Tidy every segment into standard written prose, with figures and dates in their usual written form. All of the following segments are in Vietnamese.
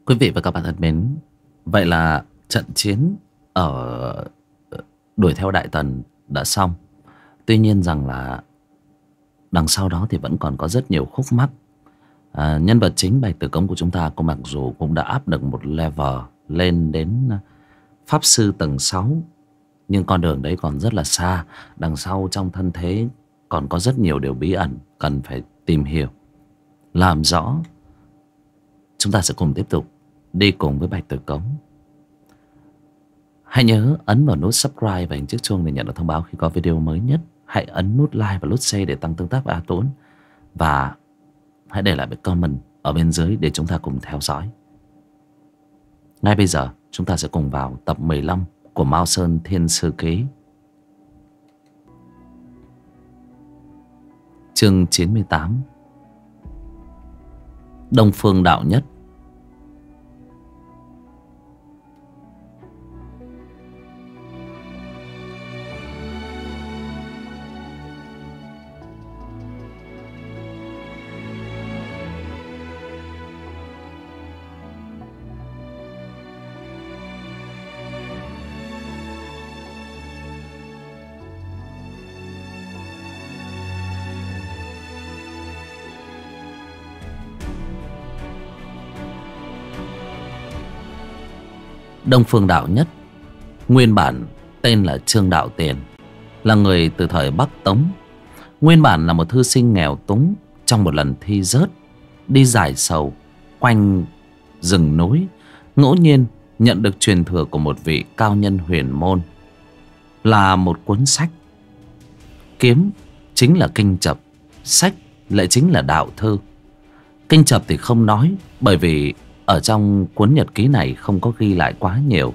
Quý vị và các bạn thân mến, vậy là trận chiến ở đuổi theo Đại Tần đã xong. Tuy nhiên rằng là đằng sau đó thì vẫn còn có rất nhiều khúc mắc. Nhân vật chính Bạch Tử Cống của chúng ta mặc dù cũng đã up được một level lên đến Pháp Sư tầng 6, nhưng con đường đấy còn rất là xa. Đằng sau trong thân thế còn có rất nhiều điều bí ẩn cần phải tìm hiểu, làm rõ. Chúng ta sẽ cùng tiếp tục đi cùng với Bạch Tử Cống. Hãy nhớ ấn vào nút subscribe và hình chiếc chuông để nhận được thông báo khi có video mới nhất. Hãy ấn nút like và nút share để tăng tương tác với A Tốn. Và hãy để lại một comment ở bên dưới để chúng ta cùng theo dõi. Ngay bây giờ chúng ta sẽ cùng vào tập 15 của Mao Sơn Thiên Sư Ký. Chương 98. Đông Phương Đạo Nhất. Đông Phương Đạo Nhất nguyên bản tên là Trương Đạo Tiền, là người từ thời Bắc Tống. Nguyên bản là một thư sinh nghèo túng. Trong một lần thi rớt, đi giải sầu quanh rừng núi, ngẫu nhiên nhận được truyền thừa của một vị cao nhân huyền môn, là một cuốn sách. Kiếm chính là kinh chập, sách lại chính là đạo thư. Kinh chập thì không nói, bởi vì ở trong cuốn nhật ký này không có ghi lại quá nhiều.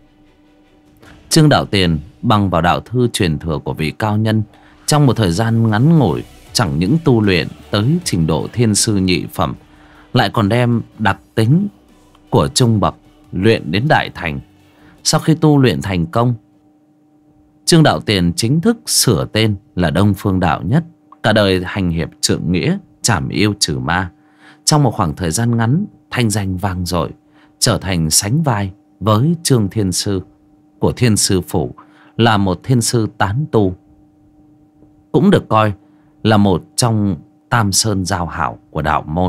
Trương Đạo Tiền bằng vào đạo thư truyền thừa của vị cao nhân, trong một thời gian ngắn ngủi chẳng những tu luyện tới trình độ thiên sư nhị phẩm, lại còn đem đặc tính của trung bậc luyện đến đại thành. Sau khi tu luyện thành công, Trương Đạo Tiền chính thức sửa tên là Đông Phương Đạo Nhất, cả đời hành hiệp trượng nghĩa, trảm yêu trừ ma. Trong một khoảng thời gian ngắn, thanh danh vang dội, trở thành sánh vai với Trương Thiên Sư của Thiên Sư Phủ, là một thiên sư tán tu, cũng được coi là một trong tam sơn giao hảo của đạo môn.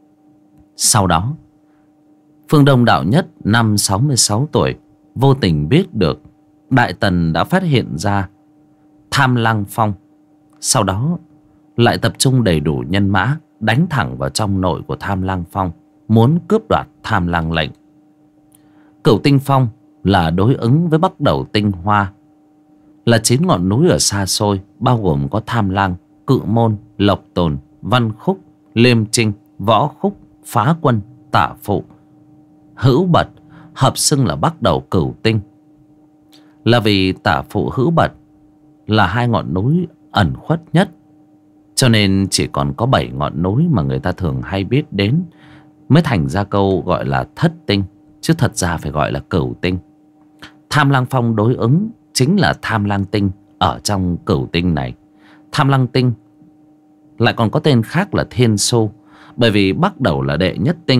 Sau đó, Phương Đông Đạo Nhất năm 66 tuổi vô tình biết được Đại Tần đã phát hiện ra Tham Lăng Phong. Sau đó lại tập trung đầy đủ nhân mã đánh thẳng vào trong nội của Tham Lăng Phong, muốn cướp đoạt Tham Lăng lệnh. Cửu Tinh Phong là đối ứng với Bắc Đầu Tinh Hoa, là 9 ngọn núi ở xa xôi, bao gồm có Tham Lang, Cự Môn, Lộc Tồn, Văn Khúc, Liêm Trinh, Võ Khúc, Phá Quân, Tạ Phụ, Hữu Bật, hợp xưng là Bắc Đầu Cửu Tinh. Là vì Tạ Phụ, Hữu Bật là hai ngọn núi ẩn khuất nhất, cho nên chỉ còn có 7 ngọn núi mà người ta thường hay biết đến, mới thành ra câu gọi là thất tinh, chứ thật ra phải gọi là cửu tinh. Tham Lang Phong đối ứng chính là Tham Lang Tinh ở trong cửu tinh này. Tham Lang Tinh lại còn có tên khác là Thiên Xu, bởi vì bắt đầu là đệ nhất tinh,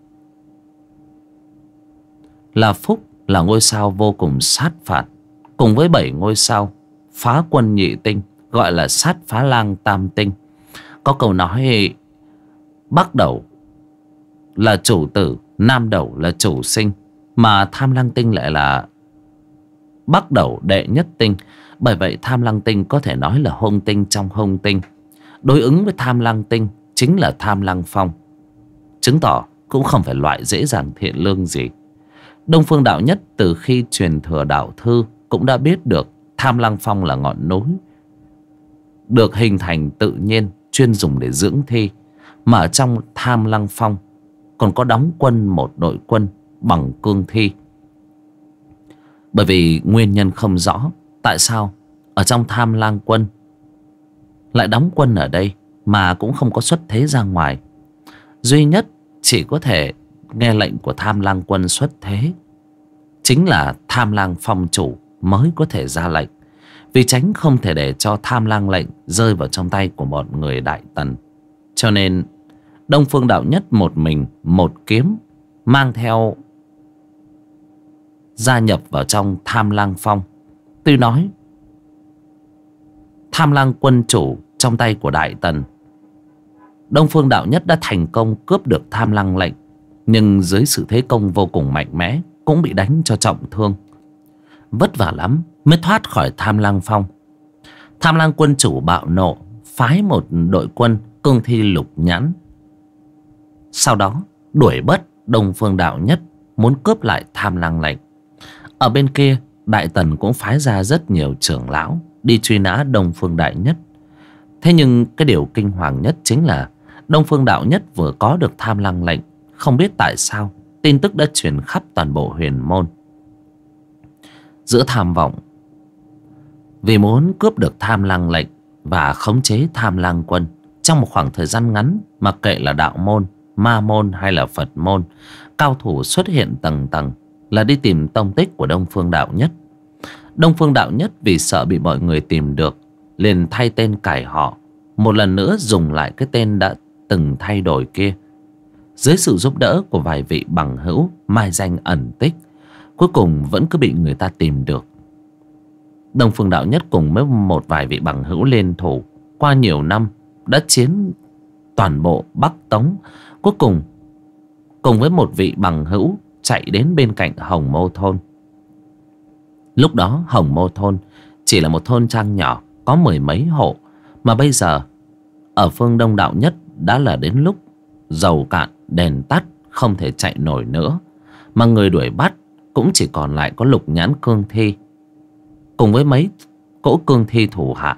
là Phúc, là ngôi sao vô cùng sát phạt, cùng với 7 ngôi sao Phá Quân nhị tinh, gọi là Sát Phá Lang tam tinh. Có câu nói Bắc Đầu là chủ tử, Nam Đầu là chủ sinh, mà Tham Lang Tinh lại là Bắc Đầu đệ nhất tinh. Bởi vậy Tham Lang Tinh có thể nói là hung tinh trong hung tinh. Đối ứng với Tham Lang Tinh chính là Tham Lang Phong, chứng tỏ cũng không phải loại dễ dàng thiện lương gì. Đông Phương Đạo Nhất từ khi truyền thừa đạo thư cũng đã biết được Tham Lang Phong là ngọn núi được hình thành tự nhiên, chuyên dùng để dưỡng thi. Mà ở trong Tham Lang Phong còn có đóng quân một đội quân bằng cương thi. Bởi vì nguyên nhân không rõ tại sao ở trong Tham Lang quân lại đóng quân ở đây, mà cũng không có xuất thế ra ngoài. Duy nhất chỉ có thể nghe lệnh của Tham Lang quân xuất thế chính là Tham Lang Phong chủ mới có thể ra lệnh, vì tránh không thể để cho Tham Lang lệnh rơi vào trong tay của một người Đại Tần. Cho nên Đông Phương Đạo Nhất một mình một kiếm mang theo gia nhập vào trong Tham Lang Phong. Tuy nói Tham Lang quân chủ trong tay của Đại Tần, Đông Phương Đạo Nhất đã thành công cướp được Tham Lang lệnh, nhưng dưới sự thế công vô cùng mạnh mẽ cũng bị đánh cho trọng thương. Vất vả lắm mới thoát khỏi Tham Lang Phong. Tham Lang quân chủ bạo nộ, phái một đội quân cương thi lục nhãn, sau đó đuổi bắt Đông Phương Đạo Nhất, muốn cướp lại Tham Lang lệnh. Ở bên kia, Đại Tần cũng phái ra rất nhiều trưởng lão đi truy nã Đông Phương Đại Nhất. Thế nhưng cái điều kinh hoàng nhất chính là Đông Phương Đạo Nhất vừa có được Tham Lang lệnh, không biết tại sao tin tức đã truyền khắp toàn bộ huyền môn. Giữa tham vọng vì muốn cướp được Tham Lang lệnh và khống chế Tham Lang quân trong một khoảng thời gian ngắn, mặc kệ là đạo môn, ma môn hay là Phật môn, cao thủ xuất hiện tầng tầng là đi tìm tông tích của Đông Phương Đạo Nhất. Đông Phương Đạo Nhất vì sợ bị mọi người tìm được, liền thay tên cải họ, một lần nữa dùng lại cái tên đã từng thay đổi kia. Dưới sự giúp đỡ của vài vị bằng hữu mai danh ẩn tích, cuối cùng vẫn cứ bị người ta tìm được. Đông Phương Đạo Nhất cùng với một vài vị bằng hữu liên thủ qua nhiều năm đã chiến toàn bộ Bắc Tống. Cuối cùng cùng với một vị bằng hữu chạy đến bên cạnh Hồng Mô Thôn. Lúc đó Hồng Mô Thôn chỉ là một thôn trang nhỏ có mười mấy hộ, mà bây giờ ở phương Đông Đạo Nhất đã là đến lúc dầu cạn đèn tắt, không thể chạy nổi nữa, mà người đuổi bắt cũng chỉ còn lại có lục nhãn cương thi cùng với mấy cỗ cương thi thủ hạ.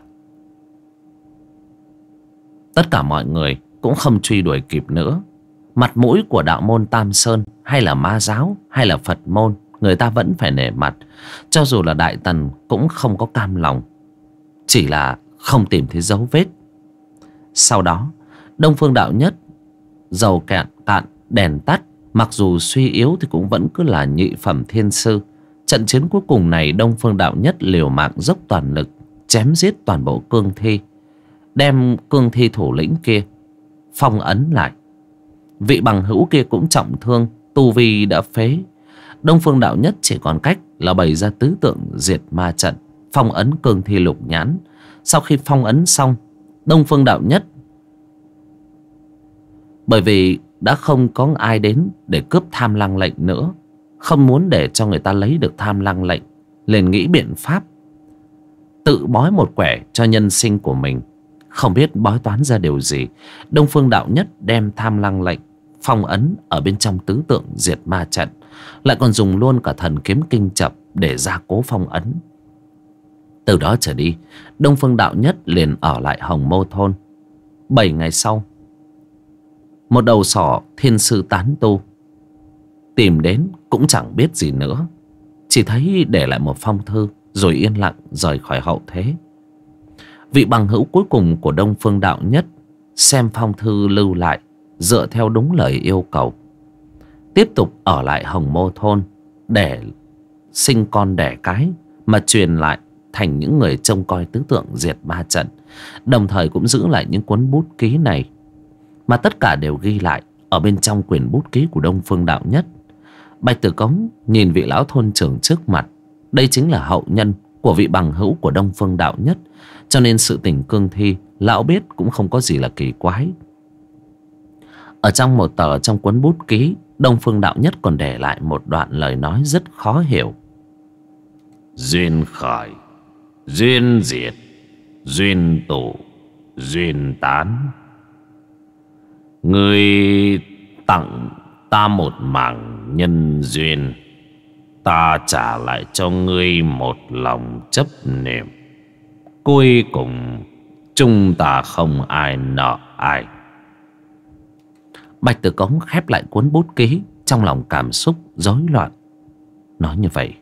Tất cả mọi người cũng không truy đuổi kịp nữa. Mặt mũi của đạo môn Tam Sơn hay là ma giáo hay là Phật môn, người ta vẫn phải nể mặt. Cho dù là Đại Tần cũng không có cam lòng, chỉ là không tìm thấy dấu vết. Sau đó Đông Phương Đạo Nhất dầu cạn đèn tắt, mặc dù suy yếu thì cũng vẫn cứ là nhị phẩm thiên sư. Trận chiến cuối cùng này, Đông Phương Đạo Nhất liều mạng dốc toàn lực chém giết toàn bộ cương thi, đem cương thi thủ lĩnh kia phong ấn lại. Vị bằng hữu kia cũng trọng thương, tu vi đã phế. Đông Phương Đạo Nhất chỉ còn cách là bày ra tứ tượng diệt ma trận, phong ấn cương thi lục nhãn. Sau khi phong ấn xong, Đông Phương Đạo Nhất bởi vì đã không có ai đến để cướp Tham Lang lệnh nữa, không muốn để cho người ta lấy được Tham Lang lệnh, liền nghĩ biện pháp tự bói một quẻ cho nhân sinh của mình. Không biết bói toán ra điều gì, Đông Phương Đạo Nhất đem Tham Lang lệnh phong ấn ở bên trong tứ tượng diệt ma trận, lại còn dùng luôn cả thần kiếm kinh chập để gia cố phong ấn. Từ đó trở đi, Đông Phương Đạo Nhất liền ở lại Hồng Mô Thôn. 7 ngày sau, một đầu sỏ thiên sư tán tu tìm đến, cũng chẳng biết gì nữa, chỉ thấy để lại một phong thư rồi yên lặng rời khỏi hậu thế. Vị bằng hữu cuối cùng của Đông Phương Đạo Nhất xem phong thư lưu lại, dựa theo đúng lời yêu cầu, tiếp tục ở lại Hồng Mô Thôn để sinh con đẻ cái, mà truyền lại thành những người trông coi tứ tượng diệt ma trận. Đồng thời cũng giữ lại những cuốn bút ký này, mà tất cả đều ghi lại ở bên trong quyển bút ký của Đông Phương Đạo Nhất. Bạch Tử Cống nhìn vị lão thôn trưởng trước mặt, đây chính là hậu nhân của vị bằng hữu của Đông Phương Đạo Nhất, cho nên sự tình cương thi lão biết cũng không có gì là kỳ quái. Ở trong một tờ trong cuốn bút ký, Đông Phương Đạo Nhất còn để lại một đoạn lời nói rất khó hiểu. Duyên khởi, duyên diệt, duyên tụ, duyên tán. Ngươi tặng ta một mảng nhân duyên, ta trả lại cho ngươi một lòng chấp niệm. Cuối cùng chúng ta không ai nợ ai. Bạch Tử Cống khép lại cuốn bút ký, trong lòng cảm xúc rối loạn. Nói như vậy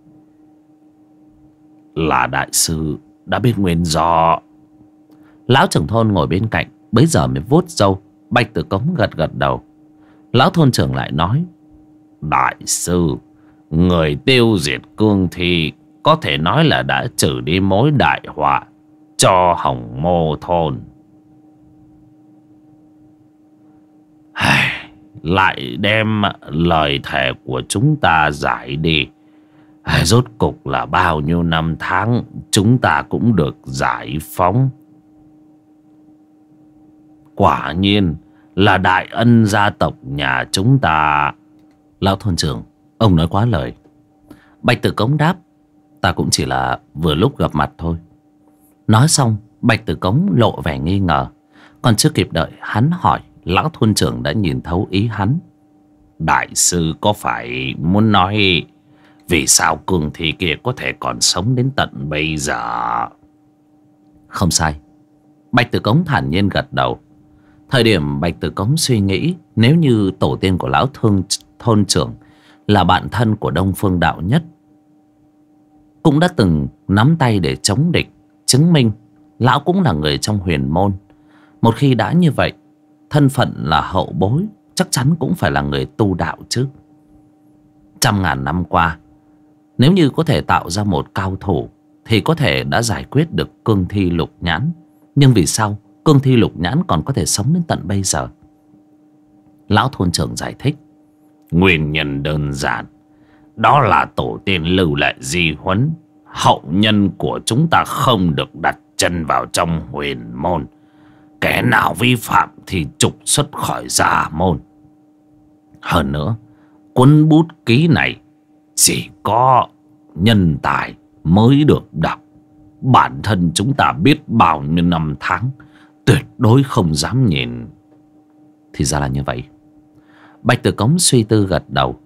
là đại sư đã biết nguyên do. Lão trưởng thôn ngồi bên cạnh bấy giờ mới vuốt râu. Bạch Tử Cống gật gật đầu. Lão thôn trưởng lại nói: đại sư, người tiêu diệt cương thi có thể nói là đã trừ đi mối đại họa cho Hồng Mô Thôn. lại đem lời thề của chúng ta giải đi. Rốt cục là bao nhiêu năm tháng chúng ta cũng được giải phóng. Quả nhiên là đại ân gia tộc nhà chúng ta. Lão thôn trưởng, ông nói quá lời. Bạch Tử Cống đáp: ta cũng chỉ là vừa lúc gặp mặt thôi. Nói xong, Bạch Tử Cống lộ vẻ nghi ngờ. Còn chưa kịp đợi hắn hỏi, lão thôn trưởng đã nhìn thấu ý hắn. Đại sư có phải muốn nói vì sao cương thi kia có thể còn sống đến tận bây giờ? Không sai. Bạch Tử Cống thản nhiên gật đầu. Thời điểm Bạch Tử Cống suy nghĩ, nếu như tổ tiên của lão thôn trưởng là bạn thân của Đông Phương Đạo Nhất, cũng đã từng nắm tay để chống địch, chứng minh lão cũng là người trong huyền môn. Một khi đã như vậy, thân phận là hậu bối, chắc chắn cũng phải là người tu đạo chứ. Trăm ngàn năm qua, nếu như có thể tạo ra một cao thủ thì có thể đã giải quyết được cương thi lục nhãn. Nhưng vì sao cương thi lục nhãn còn có thể sống đến tận bây giờ? Lão thôn trưởng giải thích: nguyên nhân đơn giản, đó là tổ tiên lưu lại di huấn, hậu nhân của chúng ta không được đặt chân vào trong huyền môn. Kẻ nào vi phạm thì trục xuất khỏi gia môn. Hơn nữa, cuốn bút ký này chỉ có nhân tài mới được đọc. Bản thân chúng ta biết bao nhiêu năm tháng, tuyệt đối không dám nhìn. Thì ra là như vậy. Bạch Tử Cống suy tư gật đầu.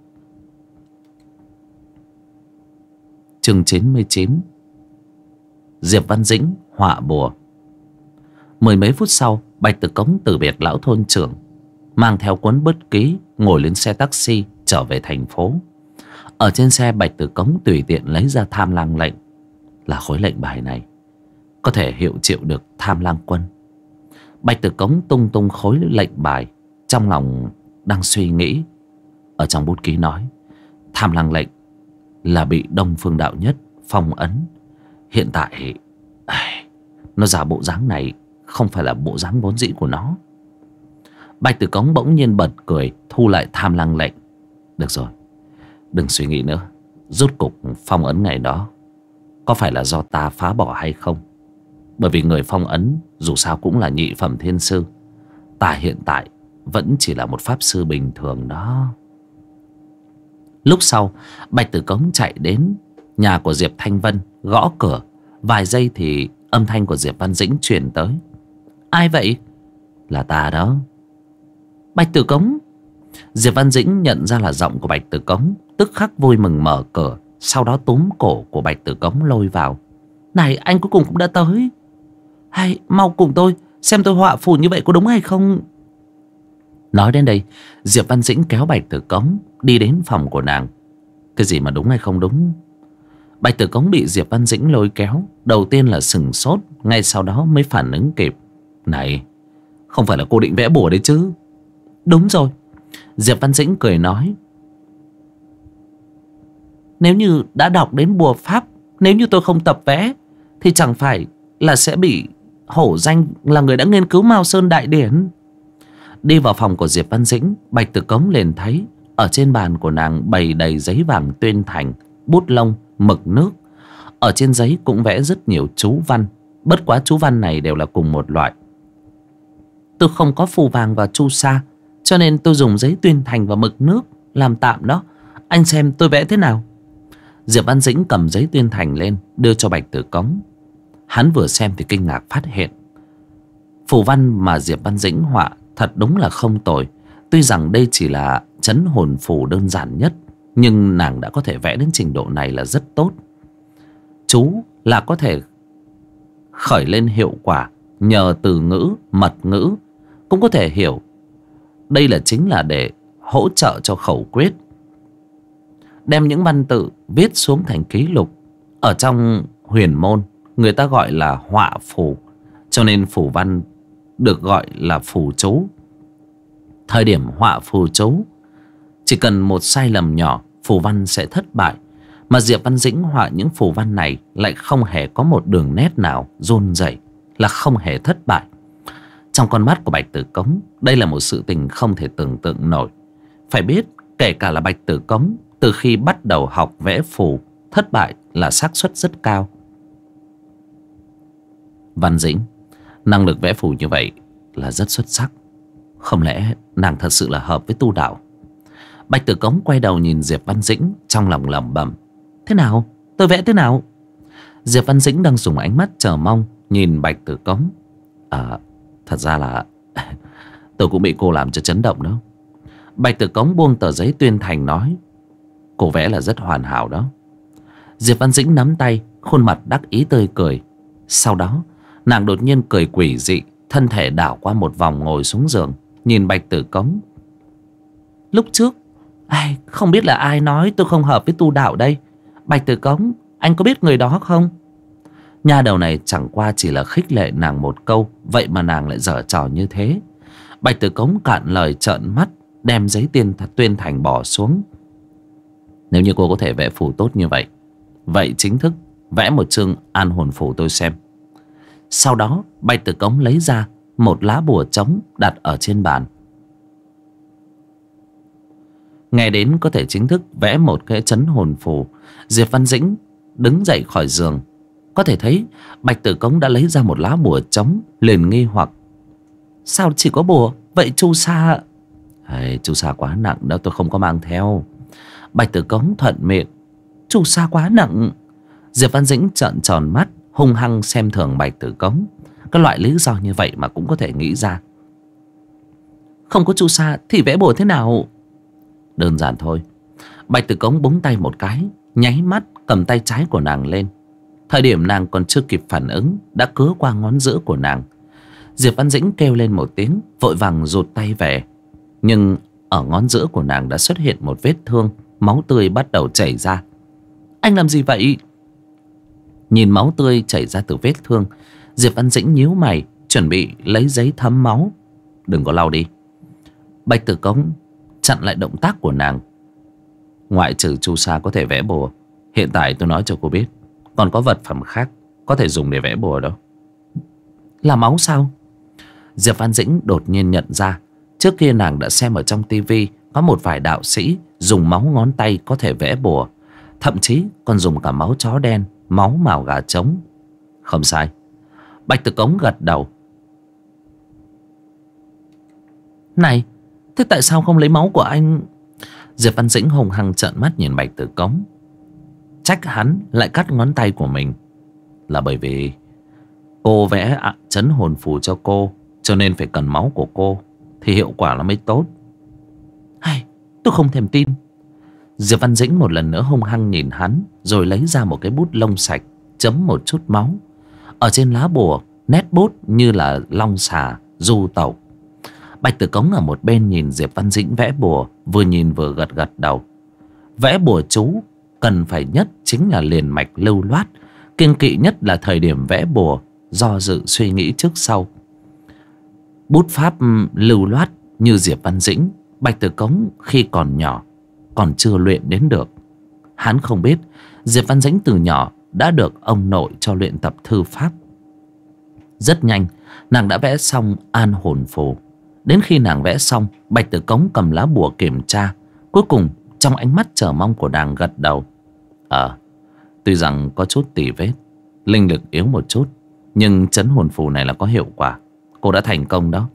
Chương 99. Diệp Văn Dĩnh họa bùa. Mười mấy phút sau, Bạch Tử Cống từ biệt lão thôn trưởng, mang theo cuốn bút ký, ngồi lên xe taxi trở về thành phố. Ở trên xe, Bạch Tử Cống tùy tiện lấy ra Tham Lang lệnh. Là khối lệnh bài này có thể hiệu triệu được Tham Lang quân. Bạch Tử Cống tung tung khối lệnh bài, trong lòng đang suy nghĩ. Ở trong bút ký nói Tham Lang lệnh là bị Đông Phương Đạo Nhất phong ấn. Hiện tại nó giả bộ dáng này không phải là bộ dáng vốn dĩ của nó. Bạch Tử Cống bỗng nhiên bật cười, thu lại Tham Lang lệnh. Được rồi, đừng suy nghĩ nữa. Rốt cục phong ấn ngày đó có phải là do ta phá bỏ hay không? Bởi vì người phong ấn dù sao cũng là nhị phẩm thiên sư. Ta hiện tại vẫn chỉ là một pháp sư bình thường đó. Lúc sau, Bạch Tử Cống chạy đến nhà của Diệp Thanh Vân, gõ cửa. Vài giây thì âm thanh của Diệp Văn Dĩnh truyền tới. Ai vậy? Là ta đó. Bạch Tử Cống. Diệp Văn Dĩnh nhận ra là giọng của Bạch Tử Cống, tức khắc vui mừng mở cửa, sau đó túm cổ của Bạch Tử Cống lôi vào. Này, anh cuối cùng cũng đã tới. Hay mau cùng tôi xem tôi họa phù như vậy có đúng hay không. Nói đến đây, Diệp Văn Dĩnh kéo Bạch Tử Cống đi đến phòng của nàng. Cái gì mà đúng hay không đúng? Bạch Tử Cống bị Diệp Văn Dĩnh lôi kéo, đầu tiên là sừng sốt, ngay sau đó mới phản ứng kịp. Này, không phải là cô định vẽ bùa đấy chứ? Đúng rồi. Diệp Văn Dĩnh cười nói, nếu như đã đọc đến bùa pháp, nếu như tôi không tập vẽ thì chẳng phải là sẽ bị hổ danh là người đã nghiên cứu Mao Sơn Đại Điển. Đi vào phòng của Diệp Văn Dĩnh, Bạch Tử Cống liền thấy ở trên bàn của nàng bày đầy giấy vàng tuyên thành, bút lông, mực nước. Ở trên giấy cũng vẽ rất nhiều chú văn, bất quá chú văn này đều là cùng một loại. Tôi không có phù vàng và chu sa, cho nên tôi dùng giấy tuyên thành và mực nước làm tạm đó. Anh xem tôi vẽ thế nào? Diệp Văn Dĩnh cầm giấy tuyên thành lên, đưa cho Bạch Tử Cống. Hắn vừa xem thì kinh ngạc phát hiện phù văn mà Diệp Văn Dĩnh họa thật đúng là không tồi. Tuy rằng đây chỉ là trấn hồn phù đơn giản nhất, nhưng nàng đã có thể vẽ đến trình độ này là rất tốt. Chú là có thể khởi lên hiệu quả nhờ từ ngữ, mật ngữ. Cũng có thể hiểu đây là chính là để hỗ trợ cho khẩu quyết. Đem những văn tự viết xuống thành ký lục. Ở trong huyền môn người ta gọi là họa phù, cho nên phù văn được gọi là phù chú. Thời điểm họa phù chú, chỉ cần một sai lầm nhỏ phù văn sẽ thất bại. Mà Diệp Văn Dĩnh họa những phù văn này lại không hề có một đường nét nào run rẩy, là không hề thất bại. Trong con mắt của Bạch Tử Cống, đây là một sự tình không thể tưởng tượng nổi. Phải biết, kể cả là Bạch Tử Cống, từ khi bắt đầu học vẽ phù, thất bại là xác suất rất cao. Văn Dĩnh, năng lực vẽ phù như vậy là rất xuất sắc. Không lẽ nàng thật sự là hợp với tu đạo? Bạch Tử Cống quay đầu nhìn Diệp Văn Dĩnh, trong lòng lẩm bẩm: thế nào? Tôi vẽ thế nào? Diệp Văn Dĩnh đang dùng ánh mắt chờ mong nhìn Bạch Tử Cống. Thật ra là tôi cũng bị cô làm cho chấn động đó. Bạch Tử Cống buông tờ giấy tuyên thành nói: cô vẽ là rất hoàn hảo đó. Diệp Văn Dĩnh nắm tay, khuôn mặt đắc ý tươi cười. Sau đó nàng đột nhiên cười quỷ dị, thân thể đảo qua một vòng ngồi xuống giường, nhìn Bạch Tử Cống. Lúc trước không biết là ai nói tôi không hợp với tu đạo đây. Bạch Tử Cống, anh có biết người đó không? Nha đầu này chẳng qua chỉ là khích lệ nàng một câu, vậy mà nàng lại giở trò như thế. Bạch Tử Cống cạn lời trợn mắt, đem giấy tuyên thành bỏ xuống. Nếu như cô có thể vẽ phù tốt như vậy, vậy chính thức vẽ một chương an hồn phù tôi xem. Sau đó Bạch Tử Cống lấy ra một lá bùa trống đặt ở trên bàn. Nghe đến có thể chính thức vẽ một cái trấn hồn phù, Diệp Văn Dĩnh đứng dậy khỏi giường. Có thể thấy Bạch Tử Cống đã lấy ra một lá bùa trống, liền nghi hoặc: sao chỉ có bùa? Vậy chu sa? Chu sa quá nặng đó, tôi không có mang theo. Bạch Tử Cống thuận miệng: chu sa quá nặng. Diệp Văn Dĩnh trợn tròn mắt, hung hăng xem thường Bạch Tử Cống. Các loại lý do như vậy mà cũng có thể nghĩ ra. Không có chu sa thì vẽ bùa thế nào? Đơn giản thôi. Bạch Tử Cống búng tay một cái, nháy mắt cầm tay trái của nàng lên. Thời điểm nàng còn chưa kịp phản ứng, đã cứa qua ngón giữa của nàng. Diệp Văn Dĩnh kêu lên một tiếng, vội vàng rụt tay về. Nhưng ở ngón giữa của nàng đã xuất hiện một vết thương, máu tươi bắt đầu chảy ra. Anh làm gì vậy? Nhìn máu tươi chảy ra từ vết thương, Diệp Văn Dĩnh nhíu mày, chuẩn bị lấy giấy thấm máu. Đừng có lau đi. Bạch Tử Cống chặn lại động tác của nàng. Ngoại trừ chu sa có thể vẽ bùa, hiện tại tôi nói cho cô biết, còn có vật phẩm khác có thể dùng để vẽ bùa đó. Là máu sao? Diệp Văn Dĩnh đột nhiên nhận ra, trước kia nàng đã xem ở trong tivi có một vài đạo sĩ dùng máu ngón tay có thể vẽ bùa, thậm chí còn dùng cả máu chó đen, máu mào gà trống. Không sai. Bạch Tử Cống gật đầu. Này, thế tại sao không lấy máu của anh? Diệp Văn Dĩnh hùng hăng trợn mắt nhìn Bạch Tử Cống. Trách hắn lại cắt ngón tay của mình là bởi vì cô vẽ trấn hồn phù cho cô, cho nên phải cần máu của cô thì hiệu quả nó mới tốt. Tôi không thèm tin. Diệp Văn Dĩnh một lần nữa hung hăng nhìn hắn, rồi lấy ra một cái bút lông sạch, chấm một chút máu. Ở trên lá bùa, nét bút như là long xà, du tẩu. Bạch Tử Cống ở một bên nhìn Diệp Văn Dĩnh vẽ bùa, vừa nhìn vừa gật gật đầu. Vẽ bùa chú cần phải nhất chính là liền mạch lưu loát, kiêng kỵ nhất là thời điểm vẽ bùa do dự suy nghĩ trước sau. Bút pháp lưu loát như Diệp Văn Dĩnh, Bạch Tử Cống khi còn nhỏ còn chưa luyện đến được. Hắn không biết Diệp Văn Dĩnh từ nhỏ đã được ông nội cho luyện tập thư pháp. Rất nhanh nàng đã vẽ xong an hồn phù. Đến khi nàng vẽ xong, Bạch Tử Cống cầm lá bùa kiểm tra. Cuối cùng trong ánh mắt chờ mong của nàng gật đầu. Tuy rằng có chút tỉ vết, linh lực yếu một chút, nhưng trấn hồn phù này là có hiệu quả. Cô đã thành công đó.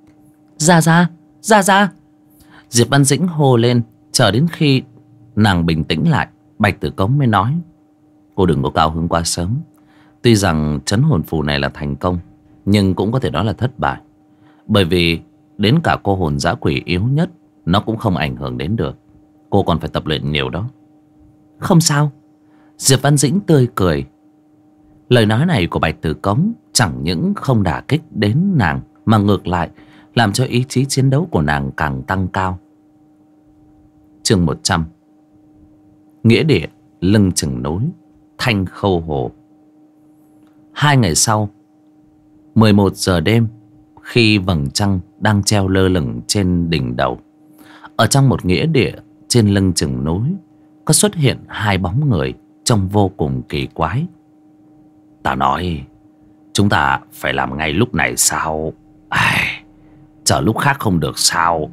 Ra. Diệp Văn Dĩnh hô lên. Chờ đến khi nàng bình tĩnh lại, Bạch Tử Cống mới nói: cô đừng có cao hứng quá sớm. Tuy rằng trấn hồn phù này là thành công, nhưng cũng có thể nói là thất bại. Bởi vì đến cả cô hồn dã quỷ yếu nhất nó cũng không ảnh hưởng đến được. Cô còn phải tập luyện nhiều đó. Không sao. Diệp Văn Dĩnh tươi cười. Lời nói này của Bạch Tử Cống chẳng những không đả kích đến nàng, mà ngược lại làm cho ý chí chiến đấu của nàng càng tăng cao. Chương 100. Nghĩa địa lưng chừng núi, Thanh Khâu Hồ. 2 ngày sau, 11 giờ đêm, khi vầng trăng đang treo lơ lửng trên đỉnh đầu, ở trong một nghĩa địa trên lưng chừng núi, có xuất hiện 2 bóng người trông vô cùng kỳ quái. Ta nói chúng ta phải làm ngay lúc này sao? Ai, chờ lúc khác không được sao?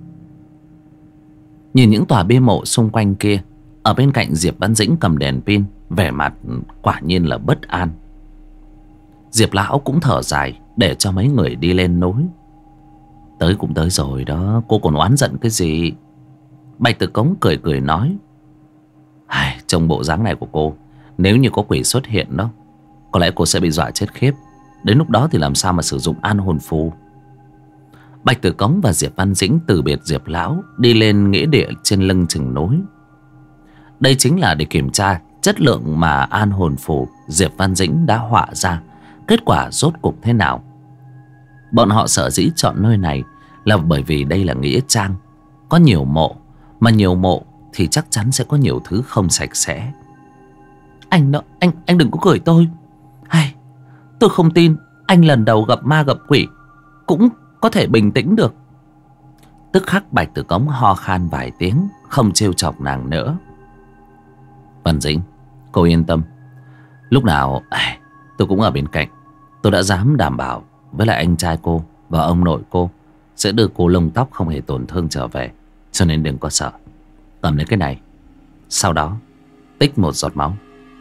Nhìn những tòa bia mộ xung quanh kia, ở bên cạnh Diệp Văn Dĩnh cầm đèn pin, vẻ mặt quả nhiên là bất an. Diệp lão cũng thở dài để cho mấy người đi lên núi. Tới cũng tới rồi đó, cô còn oán giận cái gì? Bạch Tử Cống cười cười nói: Ai, trông bộ dáng này của cô, nếu như có quỷ xuất hiện đó, có lẽ cô sẽ bị dọa chết khiếp. Đến lúc đó thì làm sao mà sử dụng an hồn phù? Bạch Tử Cống và Diệp Văn Dĩnh từ biệt Diệp lão, đi lên nghĩa địa trên lưng chừng núi. Đây chính là để kiểm tra chất lượng mà an hồn phù Diệp Văn Dĩnh đã họa ra, kết quả rốt cục thế nào. Bọn họ sở dĩ chọn nơi này là bởi vì đây là nghĩa trang, có nhiều mộ, mà nhiều mộ thì chắc chắn sẽ có nhiều thứ không sạch sẽ. Anh đừng có cười tôi. Hay, tôi không tin anh lần đầu gặp ma gặp quỷ cũng có thể bình tĩnh được. Tức khắc Bạch Tử Cống ho khan vài tiếng, không trêu chọc nàng nữa. Văn Dĩnh, cô yên tâm, lúc nào tôi cũng ở bên cạnh. Tôi đã dám đảm bảo với lại anh trai cô và ông nội cô sẽ đưa cô lông tóc không hề tổn thương trở về, cho nên đừng có sợ. Cầm lấy cái này, sau đó tích một giọt máu.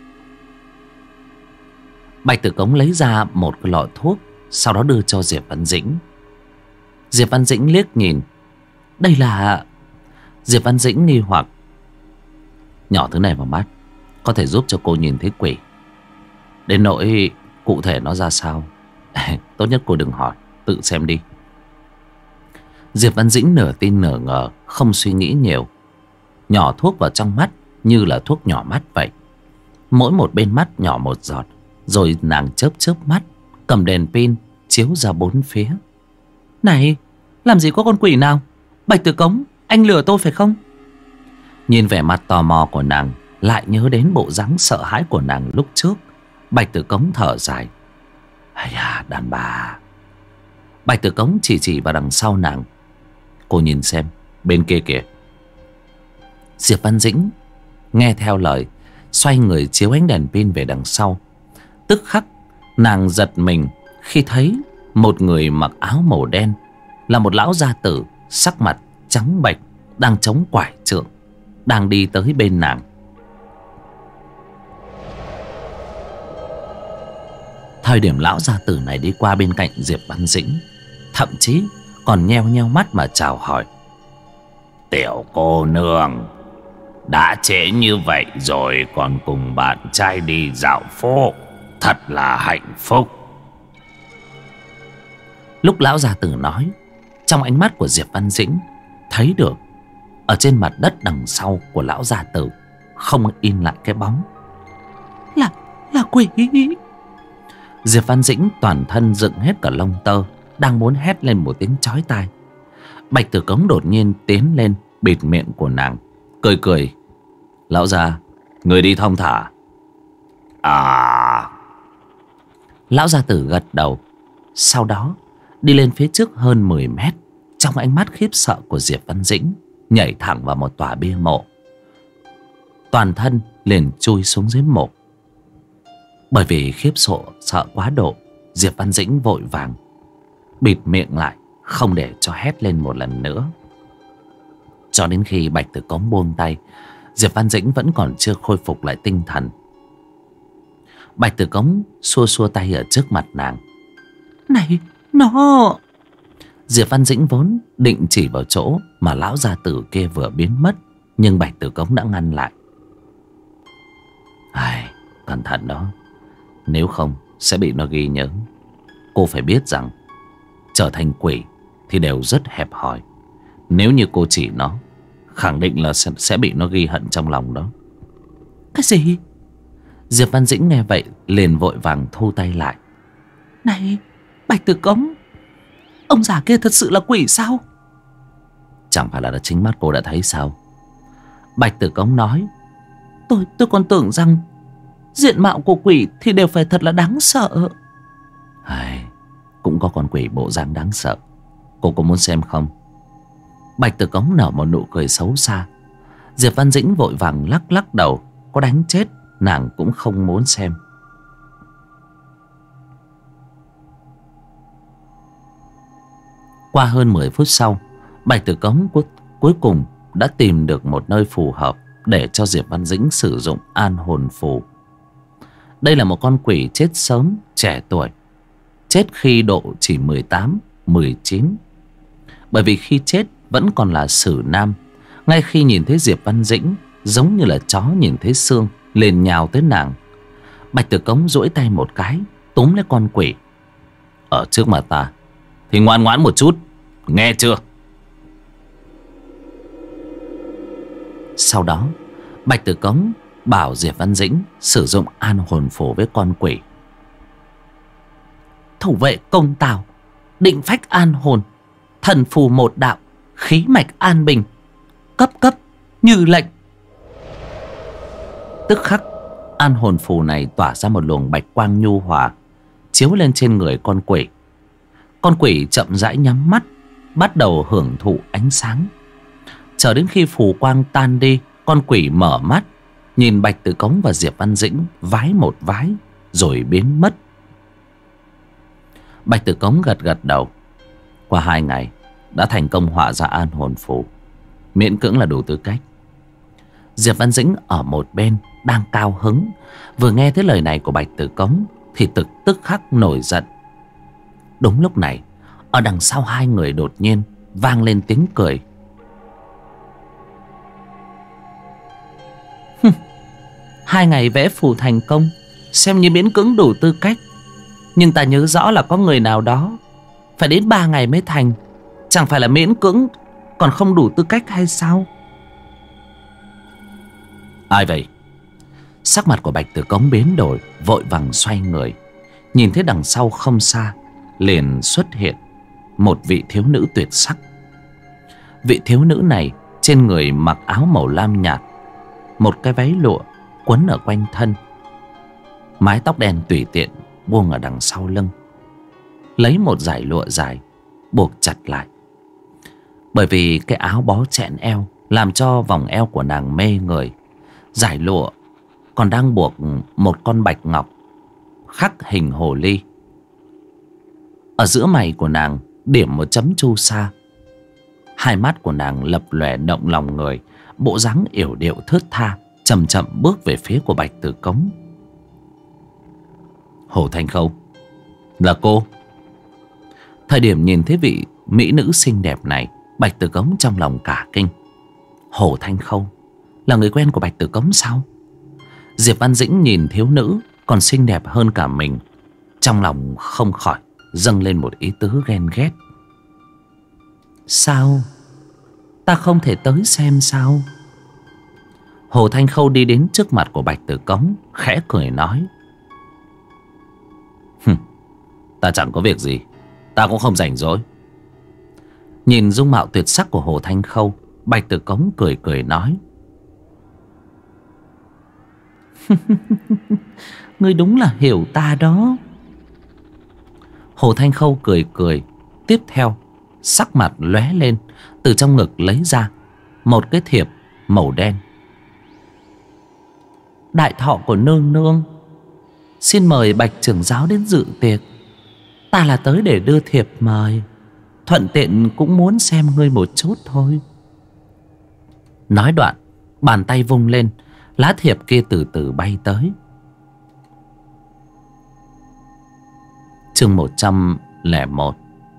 Bạch Tử Cống lấy ra một cái lọ thuốc, sau đó đưa cho Diệp Văn Dĩnh. Diệp Văn Dĩnh liếc nhìn. Đây là... Diệp Văn Dĩnh nghi hoặc. Nhỏ thứ này vào mắt có thể giúp cho cô nhìn thấy quỷ. Đến nỗi cụ thể nó ra sao, tốt nhất cô đừng hỏi, tự xem đi. Diệp Văn Dĩnh nửa tin nửa ngờ, không suy nghĩ nhiều. Nhỏ thuốc vào trong mắt như là thuốc nhỏ mắt vậy. Mỗi một bên mắt nhỏ một giọt. Rồi nàng chớp chớp mắt, cầm đèn pin chiếu ra bốn phía. Này, làm gì có con quỷ nào? Bạch Tử Cống, anh lừa tôi phải không? Nhìn vẻ mặt tò mò của nàng, lại nhớ đến bộ dáng sợ hãi của nàng lúc trước, Bạch Tử Cống thở dài. Ây da, đàn bà. Bạch Tử Cống chỉ vào đằng sau nàng. Cô nhìn xem, bên kia kìa. Diệp Văn Dĩnh nghe theo lời, xoay người chiếu ánh đèn pin về đằng sau. Tức khắc nàng giật mình khi thấy một người mặc áo màu đen, là một lão gia tử, sắc mặt trắng bệch, đang chống quải trượng, đang đi tới bên nàng. Thời điểm lão gia tử này đi qua bên cạnh Diệp Văn Dĩnh, thậm chí còn nheo nheo mắt mà chào hỏi. Tiểu cô nương, đã trễ như vậy rồi còn cùng bạn trai đi dạo phố, thật là hạnh phúc. Lúc lão gia tử nói, trong ánh mắt của Diệp Văn Dĩnh thấy được ở trên mặt đất đằng sau của lão gia tử không in lại cái bóng. Là quỷ. Diệp Văn Dĩnh toàn thân dựng hết cả lông tơ, đang muốn hét lên một tiếng chói tai. Bạch Tử Cống đột nhiên tiến lên bịt miệng của nàng, cười cười. Lão gia, người đi thong thả. À. Lão gia tử gật đầu, sau đó đi lên phía trước hơn 10 mét. Trong ánh mắt khiếp sợ của Diệp Văn Dĩnh, nhảy thẳng vào một tòa bia mộ, toàn thân liền chui xuống dưới mộ. Bởi vì khiếp sợ quá độ, Diệp Văn Dĩnh vội vàng bịt miệng lại, không để cho hét lên một lần nữa. Cho đến khi Bạch Tử Cống buông tay, Diệp Văn Dĩnh vẫn còn chưa khôi phục lại tinh thần. Bạch Tử Cống xua xua tay ở trước mặt nàng. Này, nó... Diệp Văn Dĩnh vốn định chỉ vào chỗ mà lão gia tử kia vừa biến mất, nhưng Bạch Tử Cống đã ngăn lại. Ai, cẩn thận đó, nếu không sẽ bị nó ghi nhớ. Cô phải biết rằng trở thành quỷ thì đều rất hẹp hòi. Nếu như cô chỉ nó, khẳng định là sẽ bị nó ghi hận trong lòng đó. Cái gì? Diệp Văn Dĩnh nghe vậy liền vội vàng thu tay lại. Này, Bạch Tử Cống, ông già kia thật sự là quỷ sao? Chẳng phải là chính mắt cô đã thấy sao? Bạch Tử Cống nói. Tôi còn tưởng rằng diện mạo của quỷ thì đều phải thật là đáng sợ. Ai, cũng có con quỷ bộ dáng đáng sợ. Cô có muốn xem không? Bạch Tử Cống nở một nụ cười xấu xa. Diệp Văn Dĩnh vội vàng lắc đầu. Có đánh chết nàng cũng không muốn xem. Qua hơn 10 phút sau, Bạch Tử Cống cuối cùng đã tìm được một nơi phù hợp để cho Diệp Văn Dĩnh sử dụng an hồn phù. Đây là một con quỷ chết sớm, trẻ tuổi, chết khi độ chỉ 18, 19. Bởi vì khi chết vẫn còn là xử nam. Ngay khi nhìn thấy Diệp Văn Dĩnh, giống như là chó nhìn thấy xương, liền nhào tới nàng. Bạch Tử Cống duỗi tay một cái, túm lấy con quỷ. Ở trước mặt ta thì ngoan ngoãn một chút, nghe chưa? Sau đó Bạch Tử Cống bảo Diệp Văn Dĩnh sử dụng an hồn phù với con quỷ. Thủ vệ công tào, định phách an hồn, thần phù một đạo, khí mạch an bình, cấp như lệnh. Tức khắc an hồn phù này tỏa ra một luồng bạch quang nhu hòa, chiếu lên trên người con quỷ. Con quỷ chậm rãi nhắm mắt, bắt đầu hưởng thụ ánh sáng. Chờ đến khi phù quang tan đi, con quỷ mở mắt, nhìn Bạch Tử Cống và Diệp Văn Dĩnh vái một vái, rồi biến mất. Bạch Tử Cống gật đầu. Qua 2 ngày đã thành công họa ra an hồn phù, miễn cưỡng là đủ tư cách. Diệp Văn Dĩnh ở một bên đang cao hứng, vừa nghe thấy lời này của Bạch Tử Cống thì tức khắc nổi giận. Đúng lúc này, ở đằng sau hai người đột nhiên vang lên tiếng cười. 2 ngày vẽ phù thành công, xem như miễn cưỡng đủ tư cách. Nhưng ta nhớ rõ là có người nào đó phải đến 3 ngày mới thành. Chẳng phải là miễn cưỡng còn không đủ tư cách hay sao? Ai vậy? Sắc mặt của Bạch Tử Cống biến đổi, vội vàng xoay người, nhìn thấy đằng sau không xa liền xuất hiện một vị thiếu nữ tuyệt sắc. Vị thiếu nữ này trên người mặc áo màu lam nhạt, một cái váy lụa quấn ở quanh thân, mái tóc đen tùy tiện buông ở đằng sau lưng, lấy một dải lụa dài buộc chặt lại. Bởi vì cái áo bó chẹn eo làm cho vòng eo của nàng mê người. Dải lụa còn đang buộc một con bạch ngọc khắc hình hồ ly. Ở giữa mày của nàng điểm một chấm chu sa. Hai mắt của nàng lập lòe động lòng người, bộ dáng yểu điệu thướt tha, chậm chậm bước về phía của Bạch Tử Cống. Hồ Thanh Khâu, là cô? Thời điểm nhìn thấy vị mỹ nữ xinh đẹp này, Bạch Tử Cống trong lòng cả kinh. Hồ Thanh Khâu là người quen của Bạch Tử Cống sao? Diệp Văn Dĩnh nhìn thiếu nữ còn xinh đẹp hơn cả mình, trong lòng không khỏi dâng lên một ý tứ ghen ghét. Sao? Ta không thể tới xem sao? Hồ Thanh Khâu đi đến trước mặt của Bạch Tử Cống, khẽ cười nói. Ta chẳng có việc gì, ta cũng không rảnh rỗi. Nhìn dung mạo tuyệt sắc của Hồ Thanh Khâu, Bạch Tử Cống cười nói. Ngươi đúng là hiểu ta đó. Hồ Thanh Khâu cười. Tiếp theo sắc mặt lóe lên, từ trong ngực lấy ra một cái thiệp màu đen. Đại thọ của nương nương, xin mời Bạch trưởng giáo đến dự tiệc. Ta là tới để đưa thiệp mời, thuận tiện cũng muốn xem ngươi một chút thôi. Nói đoạn, bàn tay vung lên, lá thiệp kia từ từ bay tới. Chương 101.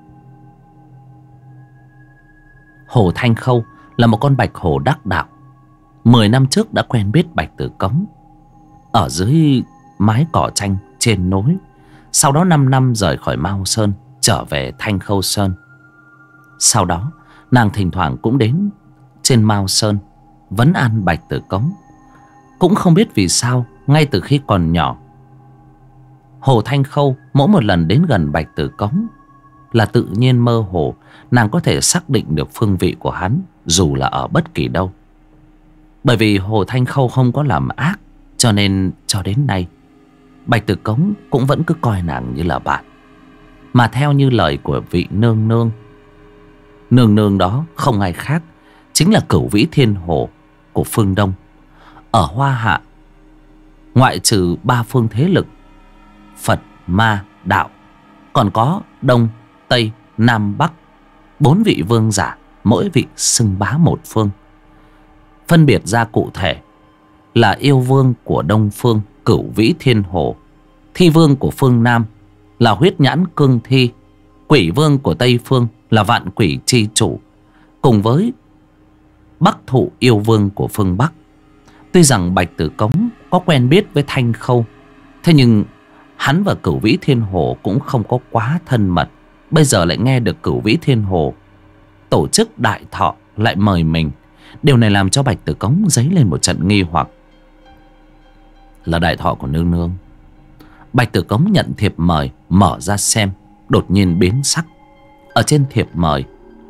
Hồ Thanh Khâu là một con bạch hồ đắc đạo. 10 năm trước đã quen biết Bạch Tử Cống ở dưới mái cỏ tranh trên núi. Sau đó 5 năm rời khỏi Mao Sơn, trở về Thanh Khâu Sơn. Sau đó nàng thỉnh thoảng cũng đến trên Mao Sơn vấn an Bạch Tử Cống. Cũng không biết vì sao, ngay từ khi còn nhỏ, Hồ Thanh Khâu mỗi một lần đến gần Bạch Tử Cống là tự nhiên mơ hồ nàng có thể xác định được phương vị của hắn, dù là ở bất kỳ đâu. Bởi vì Hồ Thanh Khâu không có làm ác, cho nên cho đến nay Bạch Tử Cống cũng vẫn cứ coi nàng như là bạn. Mà theo như lời của vị nương nương đó không ai khác, chính là Cửu Vĩ Thiên Hồ của phương Đông. Ở Hoa Hạ, ngoại trừ 3 phương thế lực Phật, Ma, Đạo, còn có Đông, Tây, Nam, Bắc 4 vị vương giả, mỗi vị xưng bá một phương. Phân biệt ra cụ thể là yêu vương của Đông Phương Cửu Vĩ Thiên Hồ, thi vương của phương Nam là Huyết Nhãn Cương Thi, quỷ vương của Tây Phương là Vạn Quỷ Chi Chủ, cùng với Bắc Thụ yêu vương của phương Bắc. Tuy rằng Bạch Tử Cống có quen biết với Thanh Khâu, thế nhưng hắn và Cửu Vĩ Thiên Hồ cũng không có quá thân mật. Bây giờ lại nghe được Cửu Vĩ Thiên Hồ tổ chức đại thọ lại mời mình. Điều này làm cho Bạch Tử Cống dấy lên một trận nghi hoặc. Là đại thọ của nương nương. Bạch Tử Cống nhận thiệp mời, mở ra xem, đột nhiên biến sắc. Ở trên thiệp mời,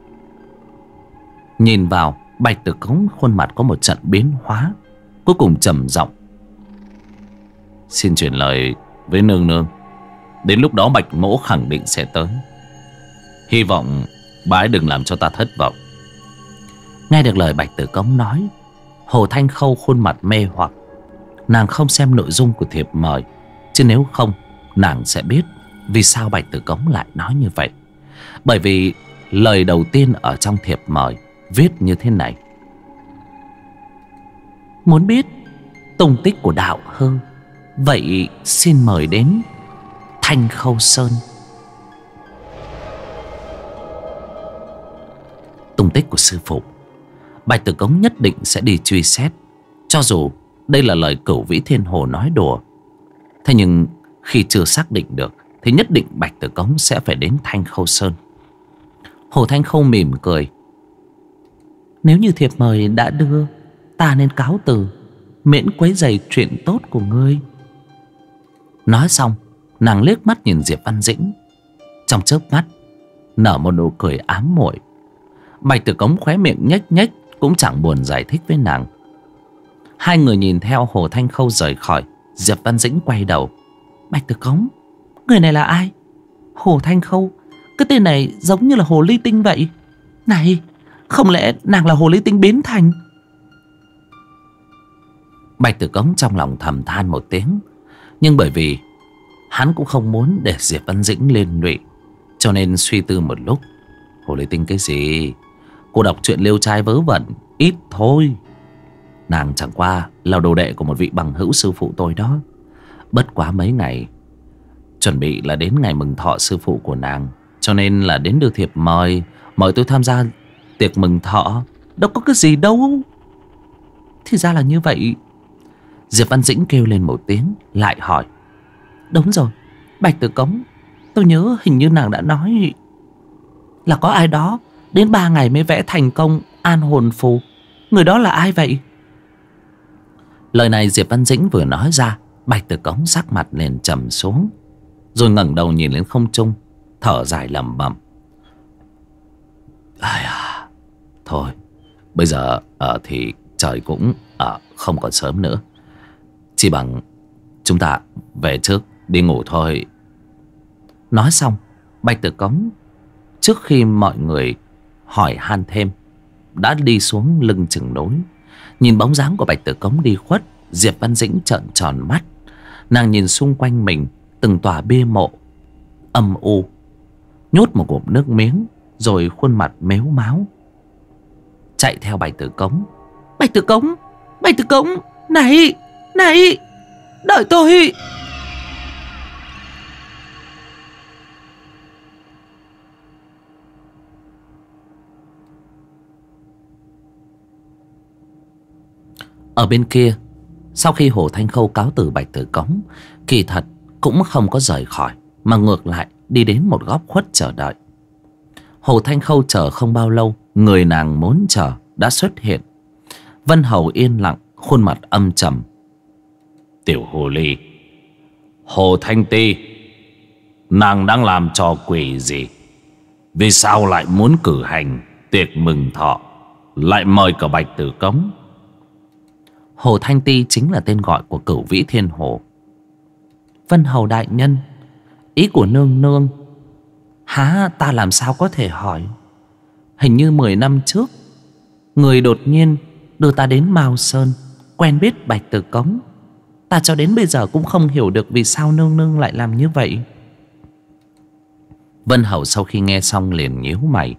nhìn vào, Bạch Tử Cống khuôn mặt có một trận biến hóa, cuối cùng trầm giọng: xin truyền lời với nương nương, đến lúc đó Bạch Mỗ khẳng định sẽ tới. Hy vọng bái đừng làm cho ta thất vọng. Nghe được lời Bạch Tử Cống nói, Hồ Thanh Khâu khuôn mặt mê hoặc. Nàng không xem nội dung của thiệp mời, chứ nếu không nàng sẽ biết vì sao Bạch Tử Cống lại nói như vậy. Bởi vì lời đầu tiên ở trong thiệp mời viết như thế này: muốn biết tung tích của đạo hương, vậy xin mời đến Thanh Khâu Sơn. Tung tích của sư phụ, Bạch Tử Cống nhất định sẽ đi truy xét. Cho dù đây là lời Cửu Vĩ Thiên Hồ nói đùa, thế nhưng khi chưa xác định được thì nhất định Bạch Tử Cống sẽ phải đến Thanh Khâu Sơn. Hồ Thanh Khâu mỉm cười: nếu như thiệp mời đã đưa, ta nên cáo từ, miễn quấy rầy chuyện tốt của ngươi. Nói xong, nàng liếc mắt nhìn Diệp Văn Dĩnh, trong chớp mắt nở một nụ cười ám muội. Bạch Tử Cống khóe miệng nhếch nhếch, cũng chẳng buồn giải thích với nàng. Hai người nhìn theo Hồ Thanh Khâu rời khỏi. Diệp Văn Dĩnh quay đầu: Bạch Tử Cống, người này là ai? Hồ Thanh Khâu, cái tên này giống như là hồ ly tinh vậy. Này, không lẽ nàng là hồ ly tinh biến thành? Bạch Tử Cống trong lòng thầm than một tiếng, nhưng bởi vì hắn cũng không muốn để Diệp Văn Dĩnh lên lụy, cho nên suy tư một lúc. Hồ ly tinh cái gì? Cô đọc truyện liêu trai vớ vẩn ít thôi. Nàng chẳng qua là đồ đệ của một vị bằng hữu sư phụ tôi đó. Bất quá mấy ngày chuẩn bị là đến ngày mừng thọ sư phụ của nàng, cho nên là đến đưa thiệp mời tôi tham gia tiệc mừng thọ. Đâu có cái gì đâu. Thì ra là như vậy. Diệp Văn Dĩnh kêu lên một tiếng, lại hỏi: đúng rồi, Bạch Tử Cống, tôi nhớ hình như nàng đã nói là có ai đó đến 3 ngày mới vẽ thành công an hồn phù. Người đó là ai vậy? Lời này Diệp Văn Dĩnh vừa nói ra, Bạch Tử Cống sắc mặt liền trầm xuống, rồi ngẩng đầu nhìn lên không trung, thở dài lẩm bẩm: thôi, bây giờ thì trời cũng không còn sớm nữa, chỉ bằng chúng ta về trước đi ngủ thôi. Nói xong, Bạch Tử Cống trước khi mọi người hỏi han thêm đã đi xuống lưng chừng núi. Nhìn bóng dáng của Bạch Tử Cống đi khuất, Diệp Văn Dĩnh trợn tròn mắt. Nàng nhìn xung quanh mình, từng tòa bia mộ âm u, nhốt một ngụm nước miếng, rồi khuôn mặt mếu máo chạy theo Bạch Tử Cống. Bạch Tử Cống, Bạch Tử Cống, này, này, đợi tôi. Ở bên kia, sau khi Hồ Thanh Khâu cáo từ Bạch Tử Cống, kỳ thật cũng không có rời khỏi, mà ngược lại đi đến một góc khuất chờ đợi. Hồ Thanh Khâu chờ không bao lâu, người nàng muốn chờ đã xuất hiện. Vân Hầu yên lặng, khuôn mặt âm trầm: tiểu hồ ly, Hồ Thanh Ti, nàng đang làm trò quỷ gì? Vì sao lại muốn cử hành tiệc mừng thọ, lại mời cả Bạch Tử Cống? Hồ Thanh Ti chính là tên gọi của Cửu Vĩ Thiên Hồ. Vân Hầu đại nhân, ý của nương nương há ta làm sao có thể hỏi. Hình như 10 năm trước, người đột nhiên đưa ta đến Mao Sơn, quen biết Bạch Tử Cống. Ta cho đến bây giờ cũng không hiểu được vì sao nương nương lại làm như vậy. Vân Hầu sau khi nghe xong liền nhíu mày,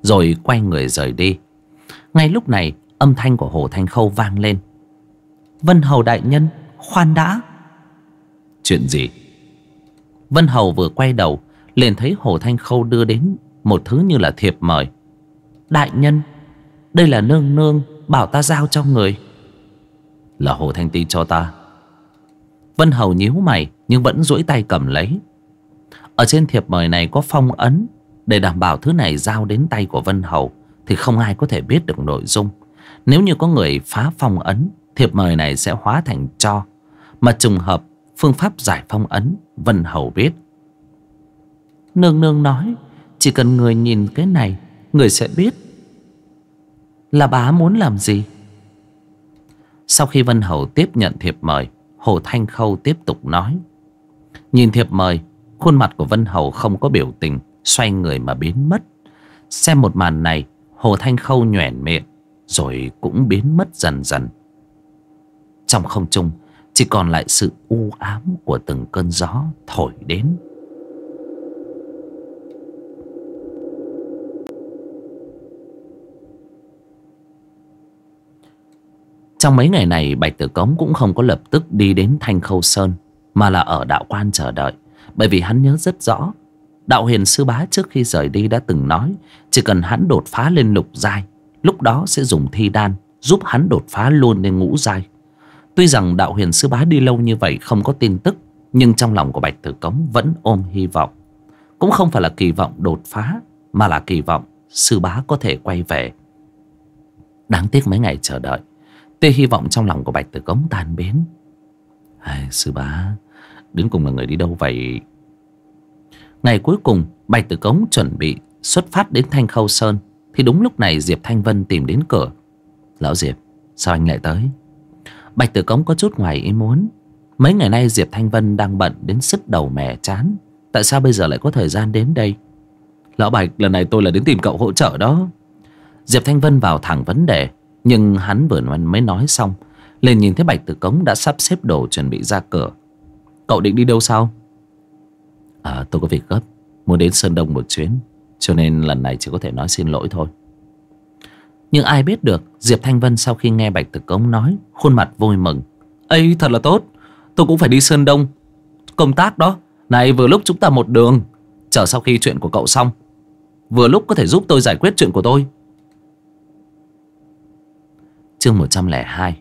rồi quay người rời đi. Ngay lúc này âm thanh của Hồ Thanh Khâu vang lên. Vân Hầu đại nhân, khoan đã. Chuyện gì? Vân Hầu vừa quay đầu liền thấy Hồ Thanh Khâu đưa đến một thứ như là thiệp mời. Đại nhân, đây là nương nương bảo ta giao cho người. Là Hồ Thanh Ti cho ta. Vân Hầu nhíu mày nhưng vẫn duỗi tay cầm lấy. Ở trên thiệp mời này có phong ấn, để đảm bảo thứ này giao đến tay của Vân Hầu thì không ai có thể biết được nội dung. Nếu như có người phá phong ấn, thiệp mời này sẽ hóa thành tro. Mà trùng hợp phương pháp giải phong ấn Vân Hầu biết. Nương nương nói chỉ cần người nhìn cái này, người sẽ biết là bá muốn làm gì. Sau khi Vân Hầu tiếp nhận thiệp mời, Hồ Thanh Khâu tiếp tục nói. Nhìn thiệp mời, khuôn mặt của Vân Hầu không có biểu tình, xoay người mà biến mất. Xem một màn này, Hồ Thanh Khâu nhoẻn miệng rồi cũng biến mất dần dần. Trong không trung chỉ còn lại sự u ám của từng cơn gió thổi đến. Trong mấy ngày này, Bạch Tử Cống cũng không có lập tức đi đến Thanh Khâu Sơn, mà là ở đạo quan chờ đợi. Bởi vì hắn nhớ rất rõ, Đạo Huyền Sư Bá trước khi rời đi đã từng nói chỉ cần hắn đột phá lên lục giai, lúc đó sẽ dùng thi đan giúp hắn đột phá luôn lên ngũ giai. Tuy rằng Đạo Huyền Sư Bá đi lâu như vậy không có tin tức, nhưng trong lòng của Bạch Tử Cống vẫn ôm hy vọng. Cũng không phải là kỳ vọng đột phá, mà là kỳ vọng Sư Bá có thể quay về. Đáng tiếc mấy ngày chờ đợi, tia hy vọng trong lòng của Bạch Tử Cống tan biến. Sư Bá đến cùng là người đi đâu vậy? Ngày cuối cùng Bạch Tử Cống chuẩn bị xuất phát đến Thanh Khâu Sơn, thì đúng lúc này Diệp Thanh Vân tìm đến cửa. Lão Diệp, sao anh lại tới? Bạch Tử Cống có chút ngoài ý muốn. Mấy ngày nay Diệp Thanh Vân đang bận đến sứt đầu mẻ chán, tại sao bây giờ lại có thời gian đến đây? Lão Bạch, lần này tôi là đến tìm cậu hỗ trợ đó. Diệp Thanh Vân vào thẳng vấn đề. Nhưng hắn vừa mới nói xong, liền nhìn thấy Bạch Tử Cống đã sắp xếp đồ chuẩn bị ra cửa. Cậu định đi đâu sao? Tôi có việc gấp, muốn đến Sơn Đông một chuyến, cho nên lần này chỉ có thể nói xin lỗi thôi. Nhưng ai biết được, Diệp Thanh Vân sau khi nghe Bạch Tử Cống nói, khuôn mặt vui mừng. Ây, thật là tốt, tôi cũng phải đi Sơn Đông công tác đó. Này, vừa lúc chúng ta một đường, chờ sau khi chuyện của cậu xong, vừa lúc có thể giúp tôi giải quyết chuyện của tôi. Chương 102.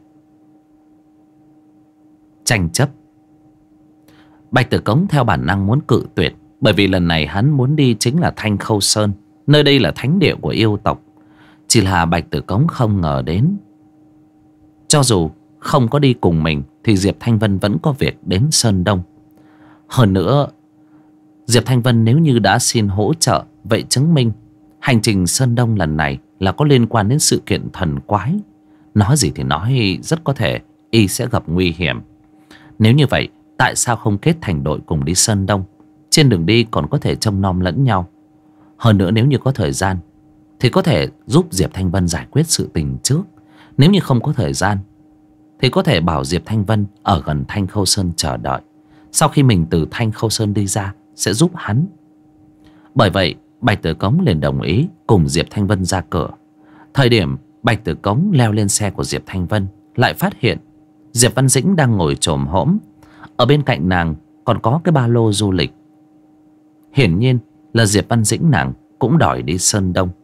Tranh chấp. Bạch Tử Cống theo bản năng muốn cự tuyệt, bởi vì lần này hắn muốn đi chính là Thanh Khâu Sơn, nơi đây là thánh địa của yêu tộc. Chỉ là Bạch Tử Cống không ngờ đến, cho dù không có đi cùng mình thì Diệp Thanh Vân vẫn có việc đến Sơn Đông. Hơn nữa, Diệp Thanh Vân nếu như đã xin hỗ trợ, vậy chứng minh hành trình Sơn Đông lần này là có liên quan đến sự kiện thần quái. Nói gì thì nói, rất có thể y sẽ gặp nguy hiểm. Nếu như vậy, tại sao không kết thành đội cùng đi Sơn Đông? Trên đường đi còn có thể trông nom lẫn nhau. Hơn nữa, nếu như có thời gian thì có thể giúp Diệp Thanh Vân giải quyết sự tình trước. Nếu như không có thời gian thì có thể bảo Diệp Thanh Vân ở gần Thanh Khâu Sơn chờ đợi. Sau khi mình từ Thanh Khâu Sơn đi ra sẽ giúp hắn. Bởi vậy Bạch Tử Cống liền đồng ý cùng Diệp Thanh Vân ra cửa. Thời điểm Bạch Tử Cống leo lên xe của Diệp Thanh Vân, lại phát hiện Diệp Văn Dĩnh đang ngồi chồm hổm. Ở bên cạnh nàng còn có cái ba lô du lịch. Hiển nhiên là Diệp Văn Dĩnh nàng cũng đòi đi Sơn Đông.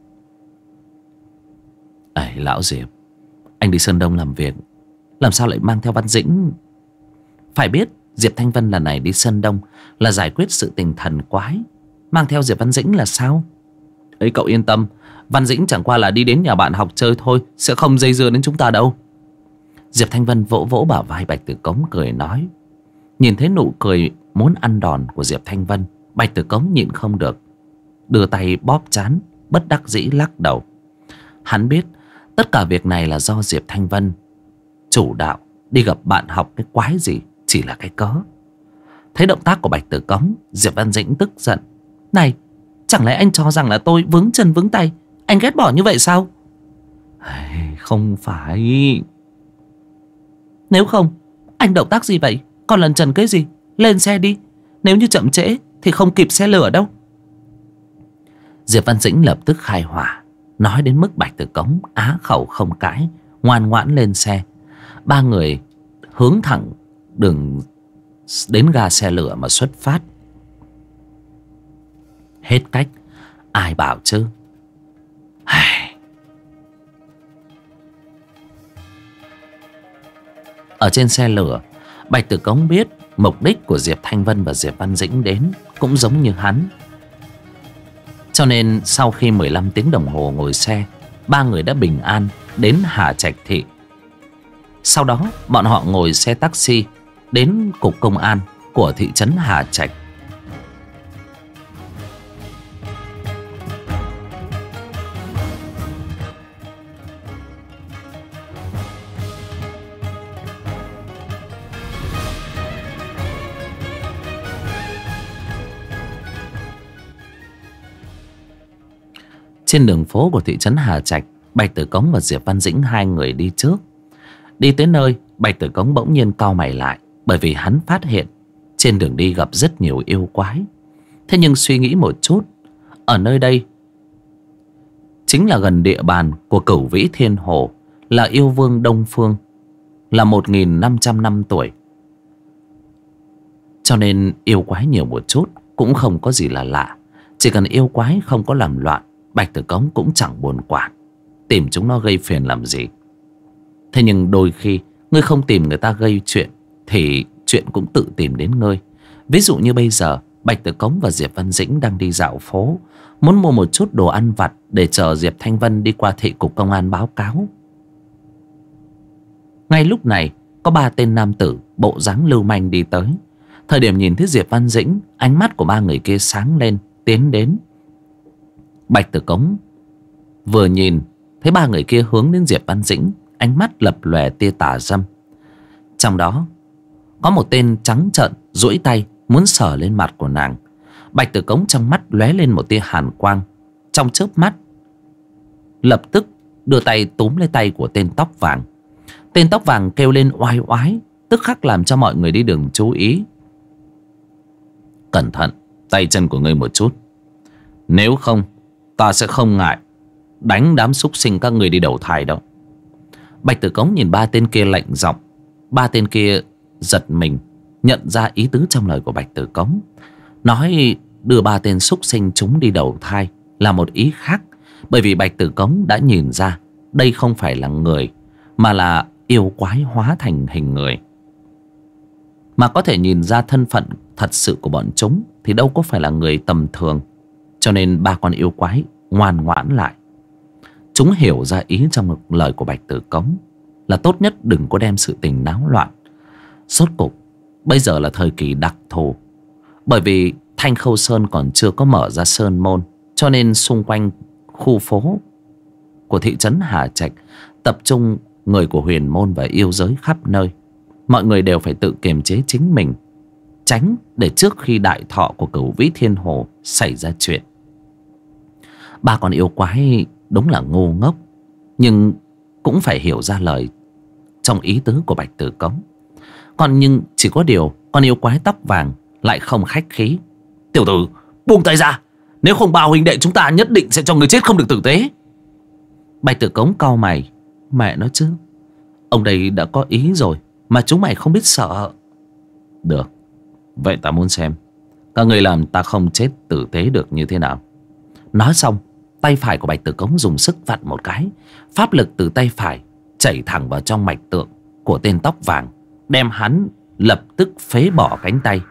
Lão Diệp, anh đi Sơn Đông làm việc, làm sao lại mang theo Văn Dĩnh? Phải biết Diệp Thanh Vân lần này đi Sơn Đông là giải quyết sự tình thần quái, mang theo Diệp Văn Dĩnh là sao? Ấy, cậu yên tâm, Văn Dĩnh chẳng qua là đi đến nhà bạn học chơi thôi, sẽ không dây dưa đến chúng ta đâu. Diệp Thanh Vân vỗ vỗ bả vai Bạch Tử Cống cười nói. Nhìn thấy nụ cười muốn ăn đòn của Diệp Thanh Vân, Bạch Tử Cống nhịn không được, đưa tay bóp trán, bất đắc dĩ lắc đầu. Hắn biết tất cả việc này là do Diệp Thanh Vân chủ đạo đi gặp bạn học cái quái gì, chỉ là cái cớ. Thấy động tác của Bạch Tử Cống, Diệp Văn Dĩnh tức giận. Này, chẳng lẽ anh cho rằng là tôi vướng chân vướng tay, anh ghét bỏ như vậy sao? Không phải. Nếu không, anh động tác gì vậy? Còn lần trần cái gì? Lên xe đi, nếu như chậm trễ thì không kịp xe lửa đâu. Diệp Văn Dĩnh lập tức khai hỏa. nói đến mức Bạch Tử Cống á khẩu không cãi, ngoan ngoãn lên xe. Ba người hướng thẳng đường đến ga xe lửa mà xuất phát. Hết cách, ai bảo chứ. Ở trên xe lửa, Bạch Tử Cống biết mục đích của Diệp Thanh Vân và Diệp Văn Dĩnh đến cũng giống như hắn. Cho nên sau khi 15 tiếng đồng hồ ngồi xe, ba người đã bình an đến Hà Trạch Thị. Sau đó bọn họ ngồi xe taxi đến cục công an của thị trấn Hà Trạch. Trên đường phố của thị trấn Hà Trạch, Bạch Tử Cống và Diệp Văn Dĩnh hai người đi trước. Đi tới nơi, Bạch Tử Cống bỗng nhiên cau mày lại, bởi vì hắn phát hiện trên đường đi gặp rất nhiều yêu quái. Thế nhưng suy nghĩ một chút, ở nơi đây chính là gần địa bàn của Cửu Vĩ Thiên Hồ, là yêu vương Đông Phương, là 1.500 năm tuổi. Cho nên yêu quái nhiều một chút cũng không có gì là lạ. Chỉ cần yêu quái không có làm loạn, Bạch Tử Cống cũng chẳng buồn quản, tìm chúng nó gây phiền làm gì. Thế nhưng đôi khi ngươi không tìm người ta gây chuyện thì chuyện cũng tự tìm đến ngươi. Ví dụ như bây giờ Bạch Tử Cống và Diệp Văn Dĩnh đang đi dạo phố, muốn mua một chút đồ ăn vặt để chờ Diệp Thanh Vân đi qua thị cục công an báo cáo. Ngay lúc này có ba tên nam tử bộ dáng lưu manh đi tới. Thời điểm nhìn thấy Diệp Văn Dĩnh, ánh mắt của ba người kia sáng lên, tiến đến. Bạch Tử Cống vừa nhìn thấy ba người kia hướng đến Diệp Văn Dĩnh, ánh mắt lập lòe tia tà dâm. Trong đó có một tên trắng trợn duỗi tay muốn sờ lên mặt của nàng. Bạch Tử Cống trong mắt lóe lên một tia hàn quang. Trong chớp mắt lập tức đưa tay túm lấy tay của tên tóc vàng. Tên tóc vàng kêu lên oai oái, tức khắc làm cho mọi người đi đường chú ý. Cẩn thận tay chân của ngươi một chút, nếu không ta sẽ không ngại đánh đám súc sinh các người đi đầu thai đâu. Bạch Tử Cống nhìn ba tên kia lạnh giọng. Ba tên kia giật mình, nhận ra ý tứ trong lời của Bạch Tử Cống. Nói đưa ba tên súc sinh chúng đi đầu thai là một ý khác. Bởi vì Bạch Tử Cống đã nhìn ra đây không phải là người, mà là yêu quái hóa thành hình người. Mà có thể nhìn ra thân phận thật sự của bọn chúng thì đâu có phải là người tầm thường. Cho nên ba con yêu quái ngoan ngoãn lại. Chúng hiểu ra ý trong lời của Bạch Tử Cống là tốt nhất đừng có đem sự tình náo loạn. Rốt cục bây giờ là thời kỳ đặc thù, bởi vì Thanh Khâu Sơn còn chưa có mở ra sơn môn. Cho nên xung quanh khu phố của thị trấn Hà Trạch tập trung người của huyền môn và yêu giới khắp nơi. Mọi người đều phải tự kiềm chế chính mình, tránh để trước khi đại thọ của Cửu Vĩ Thiên Hồ xảy ra chuyện. Ba con yêu quái đúng là ngu ngốc, nhưng cũng phải hiểu ra lời trong ý tứ của Bạch Tử Cống. Nhưng chỉ có điều con yêu quái tóc vàng lại không khách khí. Tiểu tử, buông tay ra, nếu không bao huynh đệ chúng ta nhất định sẽ cho người chết không được tử tế. Bạch Tử Cống cau mày. Mẹ nó chứ, ông đây đã có ý rồi mà chúng mày không biết sợ. Được, vậy ta muốn xem các người làm ta không chết tử tế được như thế nào. Nói xong, tay phải của Bạch Tử Cống dùng sức vặn một cái. Pháp lực từ tay phải chảy thẳng vào trong mạch tượng của tên tóc vàng, đem hắn lập tức phế bỏ cánh tay.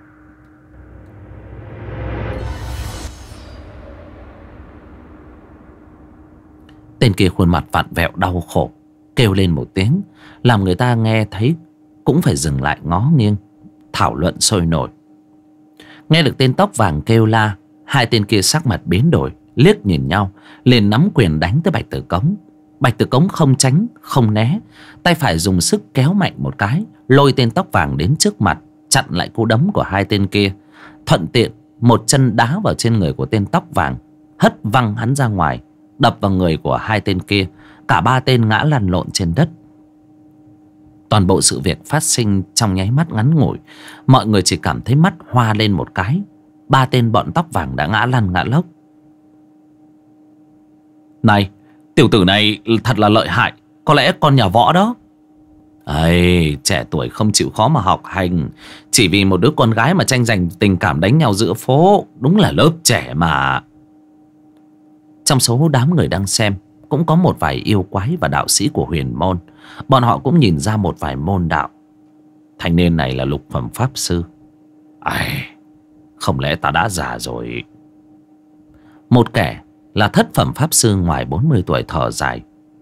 Tên kia khuôn mặt vặn vẹo đau khổ, kêu lên một tiếng làm người ta nghe thấy cũng phải dừng lại ngó nghiêng, thảo luận sôi nổi. Nghe được tên tóc vàng kêu la, hai tên kia sắc mặt biến đổi, liếc nhìn nhau, liền nắm quyền đánh tới Bạch Tử Cống. Bạch Tử Cống không tránh không né, tay phải dùng sức kéo mạnh một cái, lôi tên tóc vàng đến trước mặt, chặn lại cú đấm của hai tên kia. Thuận tiện một chân đá vào trên người của tên tóc vàng, hất văng hắn ra ngoài, đập vào người của hai tên kia. Cả ba tên ngã lăn lộn trên đất. Toàn bộ sự việc phát sinh trong nháy mắt ngắn ngủi. Mọi người chỉ cảm thấy mắt hoa lên một cái, ba tên bọn tóc vàng đã ngã lăn ngã lóc. Này, tiểu tử này thật là lợi hại. Có lẽ con nhà võ đó. Ây, trẻ tuổi không chịu khó mà học hành, chỉ vì một đứa con gái mà tranh giành tình cảm đánh nhau giữa phố. Đúng là lớp trẻ mà. Trong số đám người đang xem cũng có một vài yêu quái và đạo sĩ của huyền môn. Bọn họ cũng nhìn ra một vài môn đạo. Thanh niên này là lục phẩm pháp sư. Ai, không lẽ ta đã già rồi? Một kẻ là thất phẩm pháp sư ngoài 40 tuổi thở dài.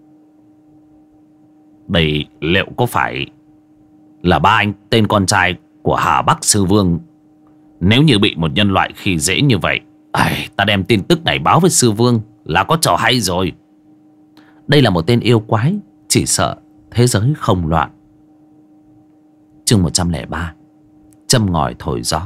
Đây liệu có phải là ba anh tên con trai của Hà Bắc Sư Vương? Nếu như bị một nhân loại khi dễ như vậy, ta đem tin tức này báo với Sư Vương là có trò hay rồi. Đây là một tên yêu quái, chỉ sợ thế giới không loạn. Chương 103. Châm ngòi thổi gió.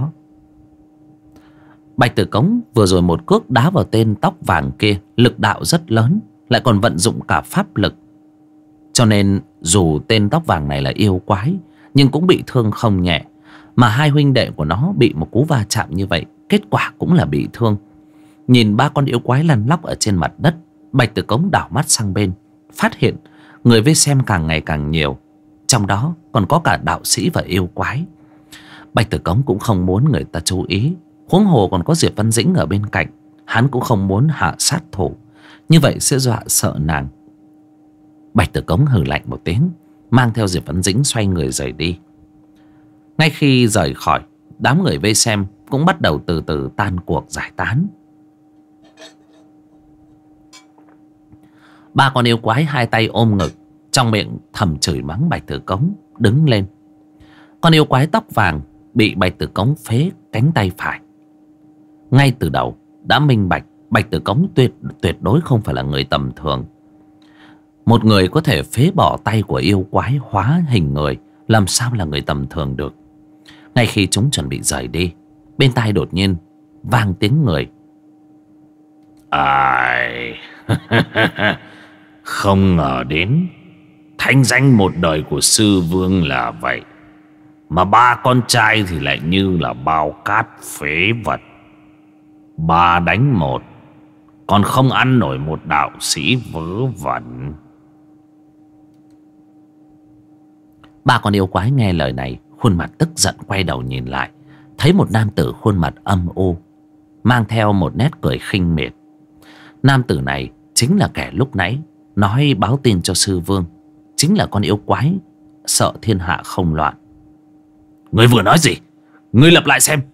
Bạch Tử Cống vừa rồi một cước đá vào tên tóc vàng kia, lực đạo rất lớn, lại còn vận dụng cả pháp lực. Cho nên dù tên tóc vàng này là yêu quái, nhưng cũng bị thương không nhẹ. Mà hai huynh đệ của nó bị một cú va chạm như vậy, kết quả cũng là bị thương. Nhìn ba con yêu quái lăn lóc ở trên mặt đất, Bạch Tử Cống đảo mắt sang bên, phát hiện người vây xem càng ngày càng nhiều, trong đó còn có cả đạo sĩ và yêu quái. Bạch Tử Cống cũng không muốn người ta chú ý, huống hồ còn có Diệp Văn Dĩnh ở bên cạnh. Hắn cũng không muốn hạ sát thủ, như vậy sẽ dọa sợ nàng. Bạch Tử Cống hừ lạnh một tiếng, mang theo Diệp Văn Dĩnh xoay người rời đi. Ngay khi rời khỏi, đám người vây xem cũng bắt đầu từ từ tan cuộc giải tán. Ba con yêu quái hai tay ôm ngực, trong miệng thầm chửi mắng Bạch Tử Cống, đứng lên. Con yêu quái tóc vàng bị Bạch Tử Cống phế cánh tay phải. Ngay từ đầu đã minh bạch Bạch Tử Cống tuyệt đối không phải là người tầm thường. Một người có thể phế bỏ tay của yêu quái hóa hình người, làm sao là người tầm thường được. Ngay khi chúng chuẩn bị rời đi, bên tai đột nhiên vang tiếng người. Ai không ngờ đến thanh danh một đời của Sư Vương là vậy, mà ba con trai thì lại như là bao cát phế vật. Ba đánh một, còn không ăn nổi một đạo sĩ vớ vẩn. Ba con yêu quái nghe lời này, khuôn mặt tức giận quay đầu nhìn lại, thấy một nam tử khuôn mặt âm u, mang theo một nét cười khinh miệt. Nam tử này chính là kẻ lúc nãy nói báo tin cho Sư Vương, chính là con yêu quái sợ thiên hạ không loạn. Ngươi vừa nói gì? Ngươi lặp lại xem.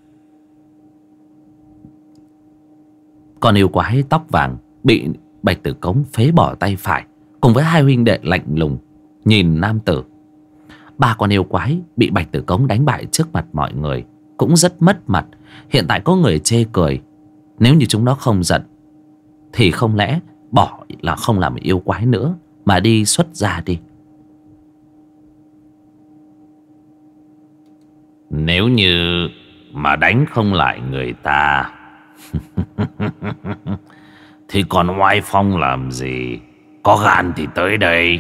Con yêu quái tóc vàng bị Bạch Tử Cống phế bỏ tay phải, cùng với hai huynh đệ lạnh lùng nhìn nam tử. Ba con yêu quái bị Bạch Tử Cống đánh bại trước mặt mọi người cũng rất mất mặt. Hiện tại có người chê cười, nếu như chúng nó không giận thì không lẽ bỏ là không làm yêu quái nữa mà đi xuất gia đi. Nếu như mà đánh không lại người ta thì còn oai phong làm gì? Có gan thì tới đây.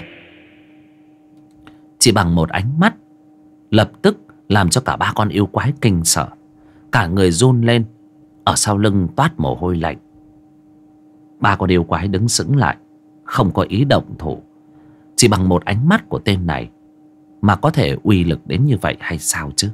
Chỉ bằng một ánh mắt, lập tức làm cho cả ba con yêu quái kinh sợ, cả người run lên, ở sau lưng toát mồ hôi lạnh. Ba con yêu quái đứng sững lại, không có ý động thủ. Chỉ bằng một ánh mắt của tên này mà có thể uy lực đến như vậy hay sao chứ?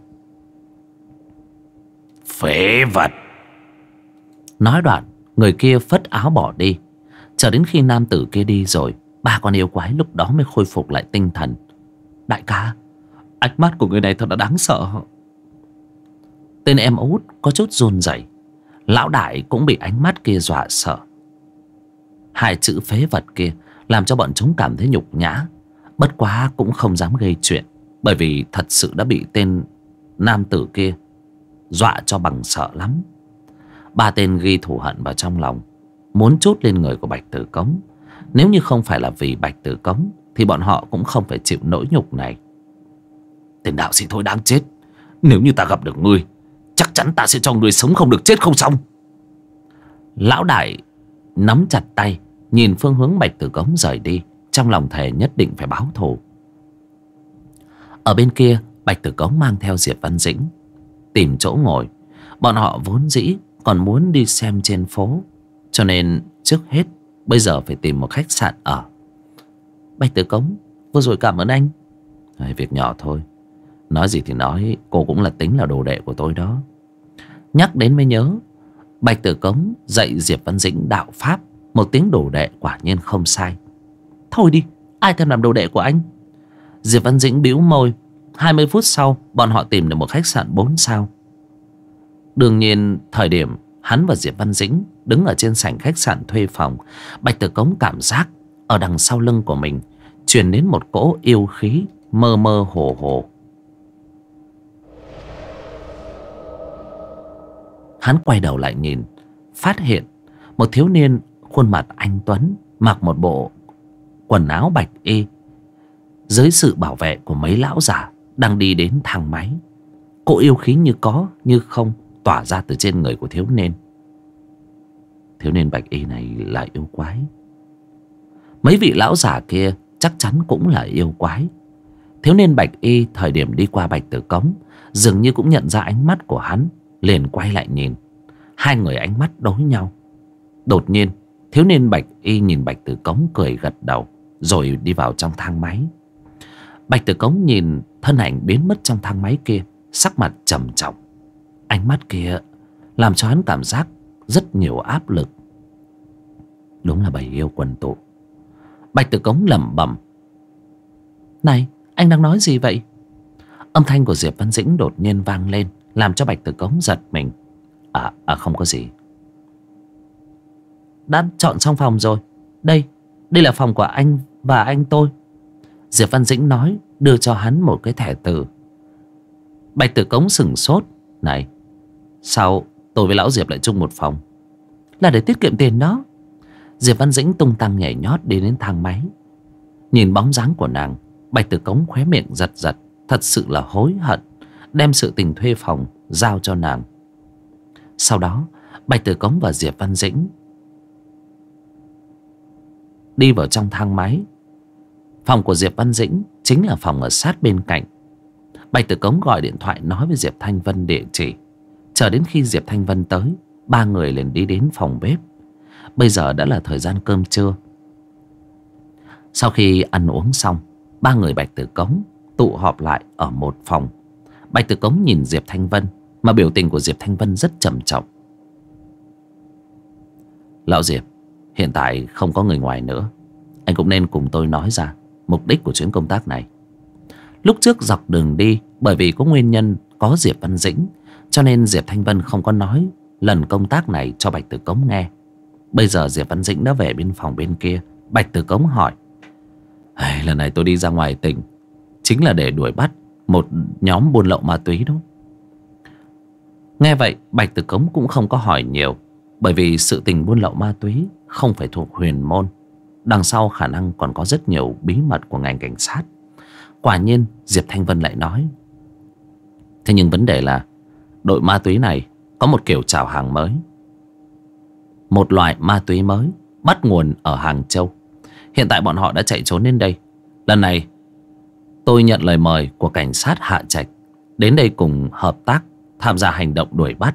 Phế vật! Nói đoạn, người kia phất áo bỏ đi. Chờ đến khi nam tử kia đi rồi, ba con yêu quái lúc đó mới khôi phục lại tinh thần. Đại ca, ánh mắt của người này thật là đáng sợ. Tên em út có chút run rẩy. Lão đại cũng bị ánh mắt kia dọa sợ. Hai chữ phế vật kia làm cho bọn chúng cảm thấy nhục nhã. Bất quá cũng không dám gây chuyện, bởi vì thật sự đã bị tên nam tử kia dọa cho bằng sợ lắm. Ba tên ghi thù hận vào trong lòng, muốn trút lên người của Bạch Tử Cống. Nếu như không phải là vì Bạch Tử Cống thì bọn họ cũng không phải chịu nỗi nhục này. Tên đạo sĩ thôi đáng chết, nếu như ta gặp được ngươi, chắc chắn ta sẽ cho ngươi sống không được chết không xong. Lão đại nắm chặt tay, nhìn phương hướng Bạch Tử Cống rời đi, trong lòng thề nhất định phải báo thù. Ở bên kia, Bạch Tử Cống mang theo Diệp Văn Dĩnh tìm chỗ ngồi. Bọn họ vốn dĩ còn muốn đi xem trên phố, cho nên trước hết Bây giờ phải tìm một khách sạn ở. Bạch Tử Cống, vừa rồi cảm ơn anh. Việc nhỏ thôi. Nói gì thì nói, cô cũng là tính là đồ đệ của tôi đó. Nhắc đến mới nhớ, Bạch Tử Cống dạy Diệp Văn Dĩnh đạo pháp. Một tiếng đồ đệ quả nhiên không sai. Thôi đi, ai thèm làm đồ đệ của anh. Diệp Văn Dĩnh bĩu môi. 20 phút sau, bọn họ tìm được một khách sạn 4 sao. Đương nhiên, thời điểm hắn và Diệp Văn Dĩnh đứng ở trên sảnh khách sạn thuê phòng, Bạch Tử Cống cảm giác ở đằng sau lưng của mình truyền đến một cỗ yêu khí mơ mơ hồ hồ. Hắn quay đầu lại nhìn, phát hiện một thiếu niên khuôn mặt anh tuấn, mặc một bộ quần áo bạch y, dưới sự bảo vệ của mấy lão giả, đang đi đến thang máy. Cỗ yêu khí như có như không tỏa ra từ trên người của thiếu niên. Thiếu niên bạch y này là yêu quái. Mấy vị lão giả kia chắc chắn cũng là yêu quái. Thiếu niên bạch y thời điểm đi qua Bạch Tử Cống dường như cũng nhận ra ánh mắt của hắn, liền quay lại nhìn. Hai người ánh mắt đối nhau. Đột nhiên thiếu niên bạch y nhìn Bạch Tử Cống cười gật đầu, rồi đi vào trong thang máy. Bạch Tử Cống nhìn thân ảnh biến mất trong thang máy kia, sắc mặt trầm trọng. Ánh mắt kia làm cho hắn cảm giác rất nhiều áp lực. Đúng là bầy yêu quần tụ. Bạch Tử Cống lẩm bẩm. Này, anh đang nói gì vậy? Âm thanh của Diệp Văn Dĩnh đột nhiên vang lên, làm cho Bạch Tử Cống giật mình. Không có gì. Đã chọn xong phòng rồi. Đây là phòng của anh và anh tôi. Diệp Văn Dĩnh nói, đưa cho hắn một cái thẻ từ. Bạch Tử Cống sửng sốt. Này, sao tôi với lão Diệp lại chung một phòng? Là để tiết kiệm tiền đó. Diệp Văn Dĩnh tung tăng nhảy nhót đi đến thang máy. Nhìn bóng dáng của nàng, Bạch Tử Cống khóe miệng giật giật. Thật sự là hối hận đem sự tình thuê phòng giao cho nàng. Sau đó Bạch Tử Cống và Diệp Văn Dĩnh đi vào trong thang máy. Phòng của Diệp Văn Dĩnh chính là phòng ở sát bên cạnh. Bạch Tử Cống gọi điện thoại nói với Diệp Thanh Vân địa chỉ. Chờ đến khi Diệp Thanh Vân tới, ba người liền đi đến phòng bếp. Bây giờ đã là thời gian cơm trưa. Sau khi ăn uống xong, ba người Bạch Tử Cống tụ họp lại ở một phòng. Bạch Tử Cống nhìn Diệp Thanh Vân, mà biểu tình của Diệp Thanh Vân rất trầm trọng. Lão Diệp, hiện tại không có người ngoài nữa. Anh cũng nên cùng tôi nói ra mục đích của chuyến công tác này. Lúc trước dọc đường đi, bởi vì có nguyên nhân có Diệp Văn Dĩnh, cho nên Diệp Thanh Vân không có nói lần công tác này cho Bạch Tử Cống nghe. Bây giờ Diệp Văn Dĩnh đã về bên phòng bên kia. Bạch Tử Cống hỏi. Lần này tôi đi ra ngoài tỉnh chính là để đuổi bắt một nhóm buôn lậu ma túy đó. Nghe vậy Bạch Tử Cống cũng không có hỏi nhiều, bởi vì sự tình buôn lậu ma túy không phải thuộc huyền môn. Đằng sau khả năng còn có rất nhiều bí mật của ngành cảnh sát. Quả nhiên Diệp Thanh Vân lại nói. Thế nhưng vấn đề là đội ma túy này có một kiểu chào hàng mới. Một loại ma túy mới bắt nguồn ở Hàng Châu. Hiện tại bọn họ đã chạy trốn đến đây. Lần này tôi nhận lời mời của cảnh sát Hạ Trạch đến đây cùng hợp tác tham gia hành động đuổi bắt.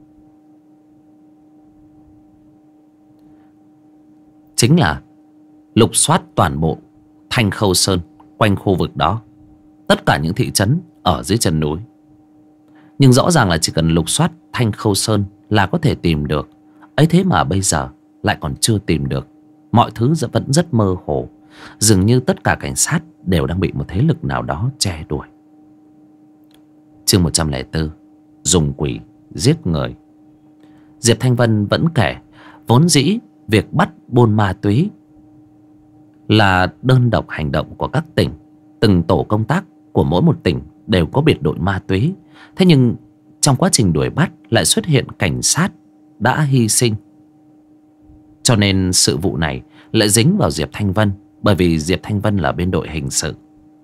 Chính là lục soát toàn bộ Thanh Khâu Sơn quanh khu vực đó, tất cả những thị trấn ở dưới chân núi. Nhưng rõ ràng là chỉ cần lục soát Thanh Khâu Sơn là có thể tìm được. Ấy thế mà bây giờ lại còn chưa tìm được. Mọi thứ vẫn rất mơ hồ. Dường như tất cả cảnh sát đều đang bị một thế lực nào đó che đuổi. Chương 104. Dùng quỷ giết người. Diệp Thanh Vân vẫn kể, vốn dĩ việc bắt buôn ma túy là đơn độc hành động của các tỉnh. Từng tổ công tác của mỗi một tỉnh đều có biệt đội ma túy. Thế nhưng trong quá trình đuổi bắt lại xuất hiện cảnh sát đã hy sinh. Cho nên sự vụ này lại dính vào Diệp Thanh Vân, bởi vì Diệp Thanh Vân là bên đội hình sự.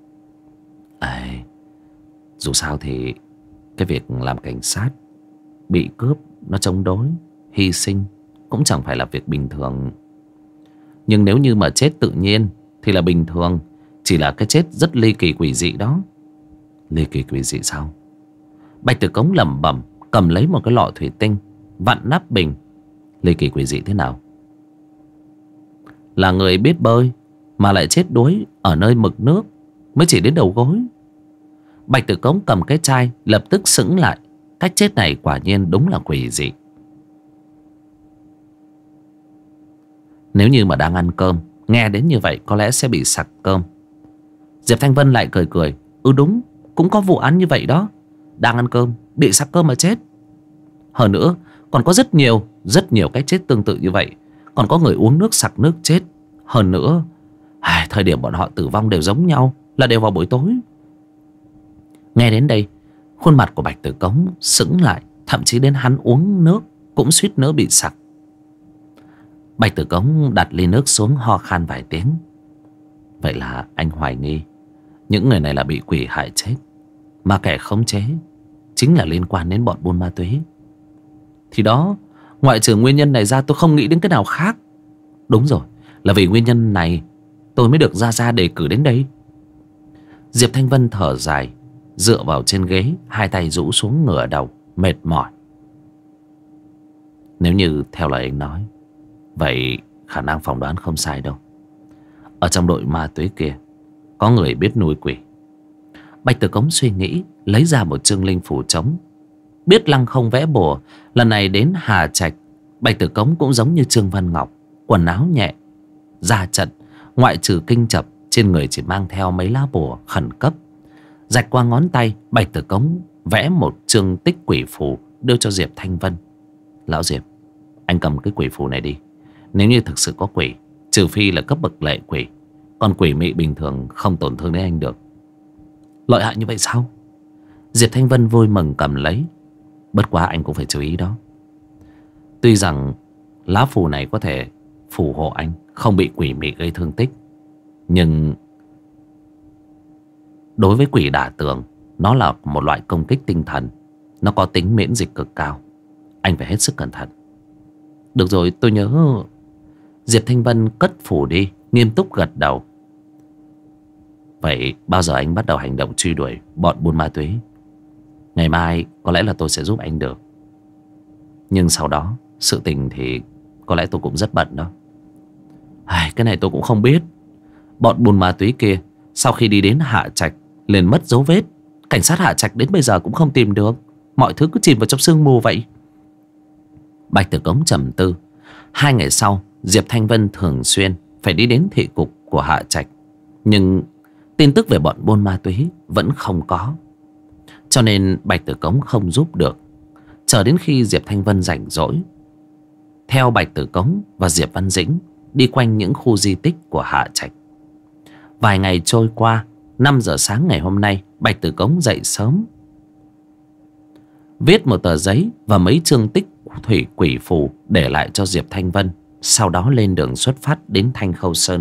Dù sao thì cái việc làm cảnh sát bị cướp, nó chống đối, hy sinh cũng chẳng phải là việc bình thường. Nhưng nếu như mà chết tự nhiên thì là bình thường. Chỉ là cái chết rất ly kỳ quỷ dị đó. Ly kỳ quỷ dị sao? Bạch Tử Cống lẩm bẩm, cầm lấy một cái lọ thủy tinh, vặn nắp bình. Ly kỳ quỷ dị thế nào? là người biết bơi mà lại chết đuối ở nơi mực nước mới chỉ đến đầu gối. Bạch Tử Cống cầm cái chai lập tức sững lại. Cách chết này quả nhiên đúng là quỷ dị. Nếu như mà đang ăn cơm, nghe đến như vậy có lẽ sẽ bị sặc cơm. Diệp Thanh Vân lại cười cười. Ừ đúng, cũng có vụ án như vậy đó. Đang ăn cơm, bị sặc cơm mà chết. Hơn nữa, còn có rất nhiều cái chết tương tự như vậy. Còn có người uống nước sặc nước chết. Hơn nữa, thời điểm bọn họ tử vong đều giống nhau, là đều vào buổi tối. Nghe đến đây, khuôn mặt của Bạch Tử Cống sững lại. Thậm chí đến hắn uống nước cũng suýt nữa bị sặc. Bạch Tử Cống đặt ly nước xuống, ho khan vài tiếng. Vậy là anh hoài nghi những người này là bị quỷ hại chết, mà kẻ khống chế chính là liên quan đến bọn buôn ma túy. Thì đó, ngoại trừ nguyên nhân này ra tôi không nghĩ đến cái nào khác. Đúng rồi, là vì nguyên nhân này tôi mới được Gia đề cử đến đây. Diệp Thanh Vân thở dài, dựa vào trên ghế, hai tay rũ xuống ngửa đầu, mệt mỏi. Nếu như theo lời anh nói, vậy khả năng phỏng đoán không sai đâu. Ở trong đội ma túy kia có người biết nuôi quỷ. Bạch Tử Cống suy nghĩ, lấy ra một chương linh phủ trống. Biết lăng không vẽ bùa, lần này đến Hà Trạch, Bạch Tử Cống cũng giống như Trương Văn Ngọc, quần áo nhẹ, ra trận, ngoại trừ kinh chập, trên người chỉ mang theo mấy lá bùa khẩn cấp. Rạch qua ngón tay, Bạch Tử Cống vẽ một chương tích quỷ phù đưa cho Diệp Thanh Vân. Lão Diệp, anh cầm cái quỷ phù này đi. Nếu như thực sự có quỷ, trừ phi là cấp bậc lệ quỷ, còn quỷ mị bình thường không tổn thương đến anh được. Lợi hại như vậy sao? Diệp Thanh Vân vui mừng cầm lấy. Bất quá anh cũng phải chú ý đó. Tuy rằng lá phù này có thể phù hộ anh không bị quỷ mị gây thương tích, nhưng đối với quỷ đả tường, nó là một loại công kích tinh thần. Nó có tính miễn dịch cực cao. Anh phải hết sức cẩn thận. Được rồi, tôi nhớ. Diệp Thanh Vân cất phù đi, nghiêm túc gật đầu. Vậy bao giờ anh bắt đầu hành động truy đuổi bọn buôn ma túy? Ngày mai có lẽ là tôi sẽ giúp anh được. Nhưng sau đó sự tình thì có lẽ tôi cũng rất bận đó. Cái này tôi cũng không biết. Bọn buôn ma túy kia sau khi đi đến Hạ Trạch liền mất dấu vết. Cảnh sát Hạ Trạch đến bây giờ cũng không tìm được. Mọi thứ cứ chìm vào trong sương mù vậy. Bạch Tử Cống trầm tư. 2 ngày sau, Diệp Thanh Vân thường xuyên phải đi đến thị cục của Hạ Trạch. Nhưng tin tức về bọn buôn ma túy vẫn không có. Cho nên Bạch Tử Cống không giúp được. Chờ đến khi Diệp Thanh Vân rảnh rỗi, theo Bạch Tử Cống và Diệp Văn Dĩnh đi quanh những khu di tích của Hạ Trạch. Vài ngày trôi qua, 5 giờ sáng ngày hôm nay, Bạch Tử Cống dậy sớm, viết một tờ giấy và mấy chương tích thủy quỷ phù để lại cho Diệp Thanh Vân. Sau đó lên đường xuất phát đến Thanh Khâu Sơn.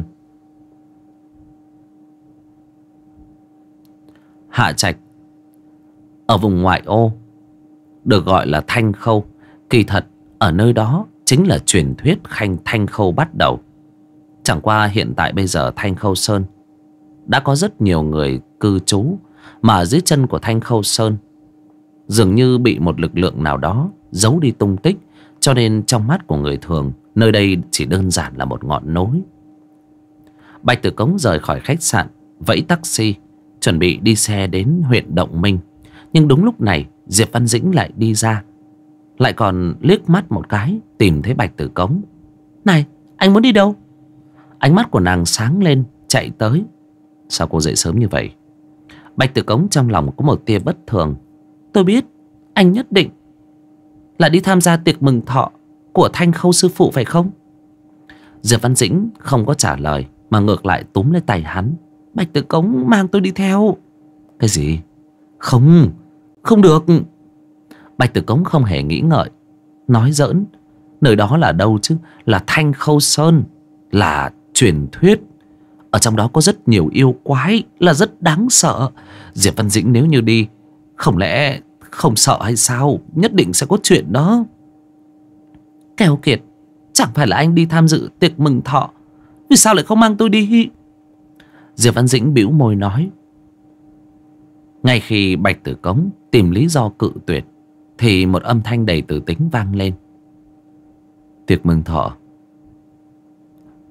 Hạ Trạch ở vùng ngoại ô, được gọi là Thanh Khâu. Kỳ thật ở nơi đó chính là truyền thuyết Thanh Khâu bắt đầu. Chẳng qua hiện tại bây giờ Thanh Khâu Sơn đã có rất nhiều người cư trú, mà ở dưới chân của Thanh Khâu Sơn dường như bị một lực lượng nào đó giấu đi tung tích. Cho nên trong mắt của người thường, nơi đây chỉ đơn giản là một ngọn núi. Bạch Tử Cống rời khỏi khách sạn, vẫy taxi chuẩn bị đi xe đến huyện Động Minh. Nhưng đúng lúc này Diệp Văn Dĩnh lại đi ra, lại còn liếc mắt một cái tìm thấy Bạch Tử Cống. Này, anh muốn đi đâu? Ánh mắt của nàng sáng lên, chạy tới. Sao cô dậy sớm như vậy? Bạch Tử Cống trong lòng có một tia bất thường. Tôi biết anh nhất định là đi tham gia tiệc mừng thọ của Thanh Khâu sư phụ phải không? Diệp Văn Dĩnh không có trả lời, mà ngược lại túm lấy tay hắn. Bạch Tử Cống mang tôi đi theo. Cái gì? Không, không được. Bạch Tử Cống không hề nghĩ ngợi, nói giỡn. Nơi đó là đâu chứ? Là Thanh Khâu Sơn, là truyền thuyết. Ở trong đó có rất nhiều yêu quái, là rất đáng sợ. Diệp Văn Dĩnh nếu như đi, không lẽ không sợ hay sao? Nhất định sẽ có chuyện đó. Keo kiệt, chẳng phải là anh đi tham dự tiệc mừng thọ, vì sao lại không mang tôi đi? Diệp Văn Dĩnh bĩu môi nói. Ngay khi Bạch Tử Cống tìm lý do cự tuyệt, thì một âm thanh đầy tử tính vang lên. Tiệc mừng thọ?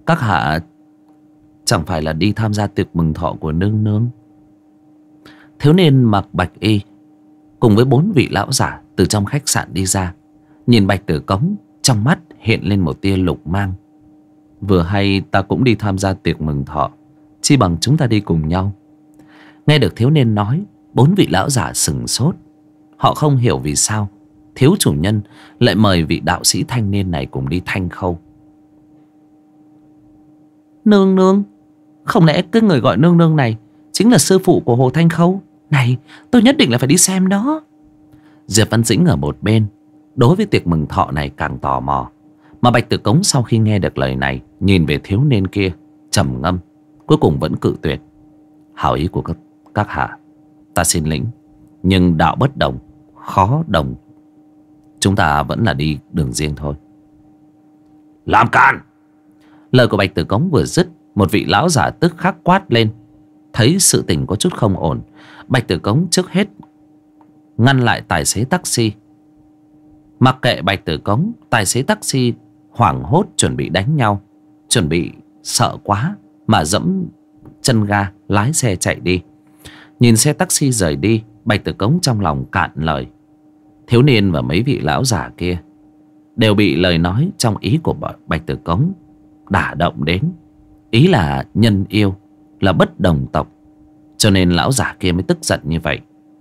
Các hạ chẳng phải là đi tham gia tiệc mừng thọ của nương nương? Thiếu niên mặc bạch y cùng với 4 vị lão giả từ trong khách sạn đi ra, nhìn Bạch Tử Cống, trong mắt hiện lên một tia lục mang. Vừa hay ta cũng đi tham gia tiệc mừng thọ, chi bằng chúng ta đi cùng nhau. Nghe được thiếu niên nói, 4 vị lão giả sừng sốt. Họ không hiểu vì sao thiếu chủ nhân lại mời vị đạo sĩ thanh niên này cùng đi Thanh Khâu. Nương nương? Không lẽ cái người gọi nương nương này chính là sư phụ của Hồ Thanh Khâu? Này, tôi nhất định là phải đi xem đó. Diệp Văn Dĩnh ở một bên, đối với tiệc mừng thọ này càng tò mò. Mà Bạch Tử Cống sau khi nghe được lời này, nhìn về thiếu niên kia, trầm ngâm, cuối cùng vẫn cự tuyệt. Hảo ý của các hạ ta xin lĩnh, nhưng đạo bất đồng, khó đồng. Chúng ta vẫn là đi đường riêng thôi. Làm càn! Lời của Bạch Tử Cống vừa dứt, một vị lão giả tức khắc quát lên. Thấy sự tình có chút không ổn, Bạch Tử Cống trước hết ngăn lại tài xế taxi. Mặc kệ Bạch Tử Cống, tài xế taxi hoảng hốt chuẩn bị đánh nhau, chuẩn bị sợ quá mà dẫm chân ga lái xe chạy đi. Nhìn xe taxi rời đi, Bạch Tử Cống trong lòng cạn lời. Thiếu niên và mấy vị lão giả kia đều bị lời nói trong ý của Bạch Tử Cống đả động đến. Ý là nhân yêu, là bất đồng tộc, cho nên lão giả kia mới tức giận như vậy.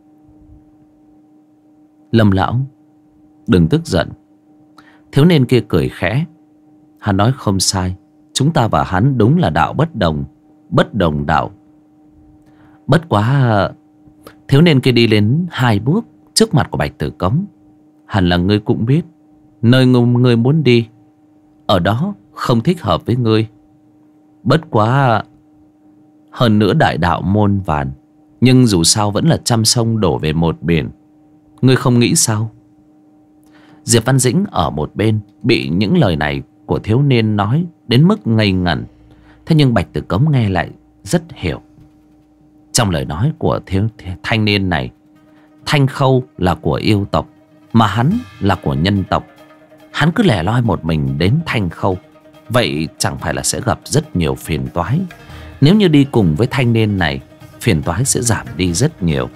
Lâm lão, đừng tức giận. Thiếu niên kia cười khẽ. Hắn nói không sai, chúng ta và hắn đúng là đạo bất đồng đạo. Bất quá, thiếu niên kia đi đến 2 bước trước mặt của Bạch Tử Cống. Hẳn là ngươi cũng biết, nơi ngươi muốn đi, ở đó không thích hợp với ngươi. Bất quá, hơn nữa đại đạo muôn vàn, nhưng dù sao vẫn là trăm sông đổ về một biển. Ngươi không nghĩ sao? Diệp Văn Dĩnh ở một bên bị những lời này của thiếu niên nói đến mức ngây ngẩn. Thế nhưng Bạch Tử Cống nghe lại rất hiểu. Trong lời nói của thanh niên này, Thanh Khâu là của yêu tộc, mà hắn là của nhân tộc. Hắn cứ lẻ loi một mình đến Thanh Khâu, vậy chẳng phải là sẽ gặp rất nhiều phiền toái. Nếu như đi cùng với thanh niên này, phiền toái sẽ giảm đi rất nhiều.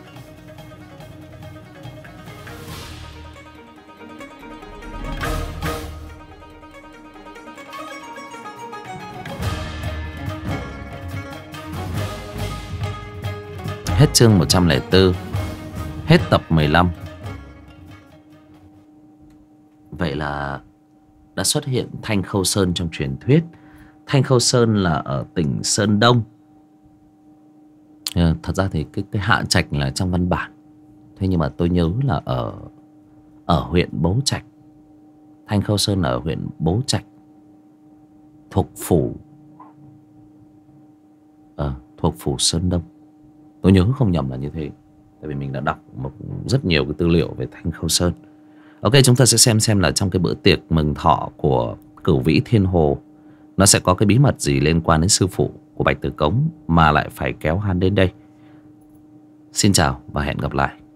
Hết chương 104. Hết tập 15. Vậy là đã xuất hiện Thanh Khâu Sơn trong truyền thuyết. Thanh Khâu Sơn là ở tỉnh Sơn Đông. Thật ra thì cái Hạ Trạch là trong văn bản. Thế nhưng mà tôi nhớ là ở huyện Bố Trạch. Thanh Khâu Sơn ở huyện Bố Trạch, thuộc phủ Sơn Đông. Tôi nhớ không nhầm là như thế. Tại vì mình đã đọc rất nhiều cái tư liệu về Thanh Khâu Sơn. Ok, chúng ta sẽ xem là trong cái bữa tiệc mừng thọ của Cửu Vĩ Thiên Hồ, nó sẽ có cái bí mật gì liên quan đến sư phụ của Bạch Tử Cống mà lại phải kéo hắn đến đây. Xin chào và hẹn gặp lại.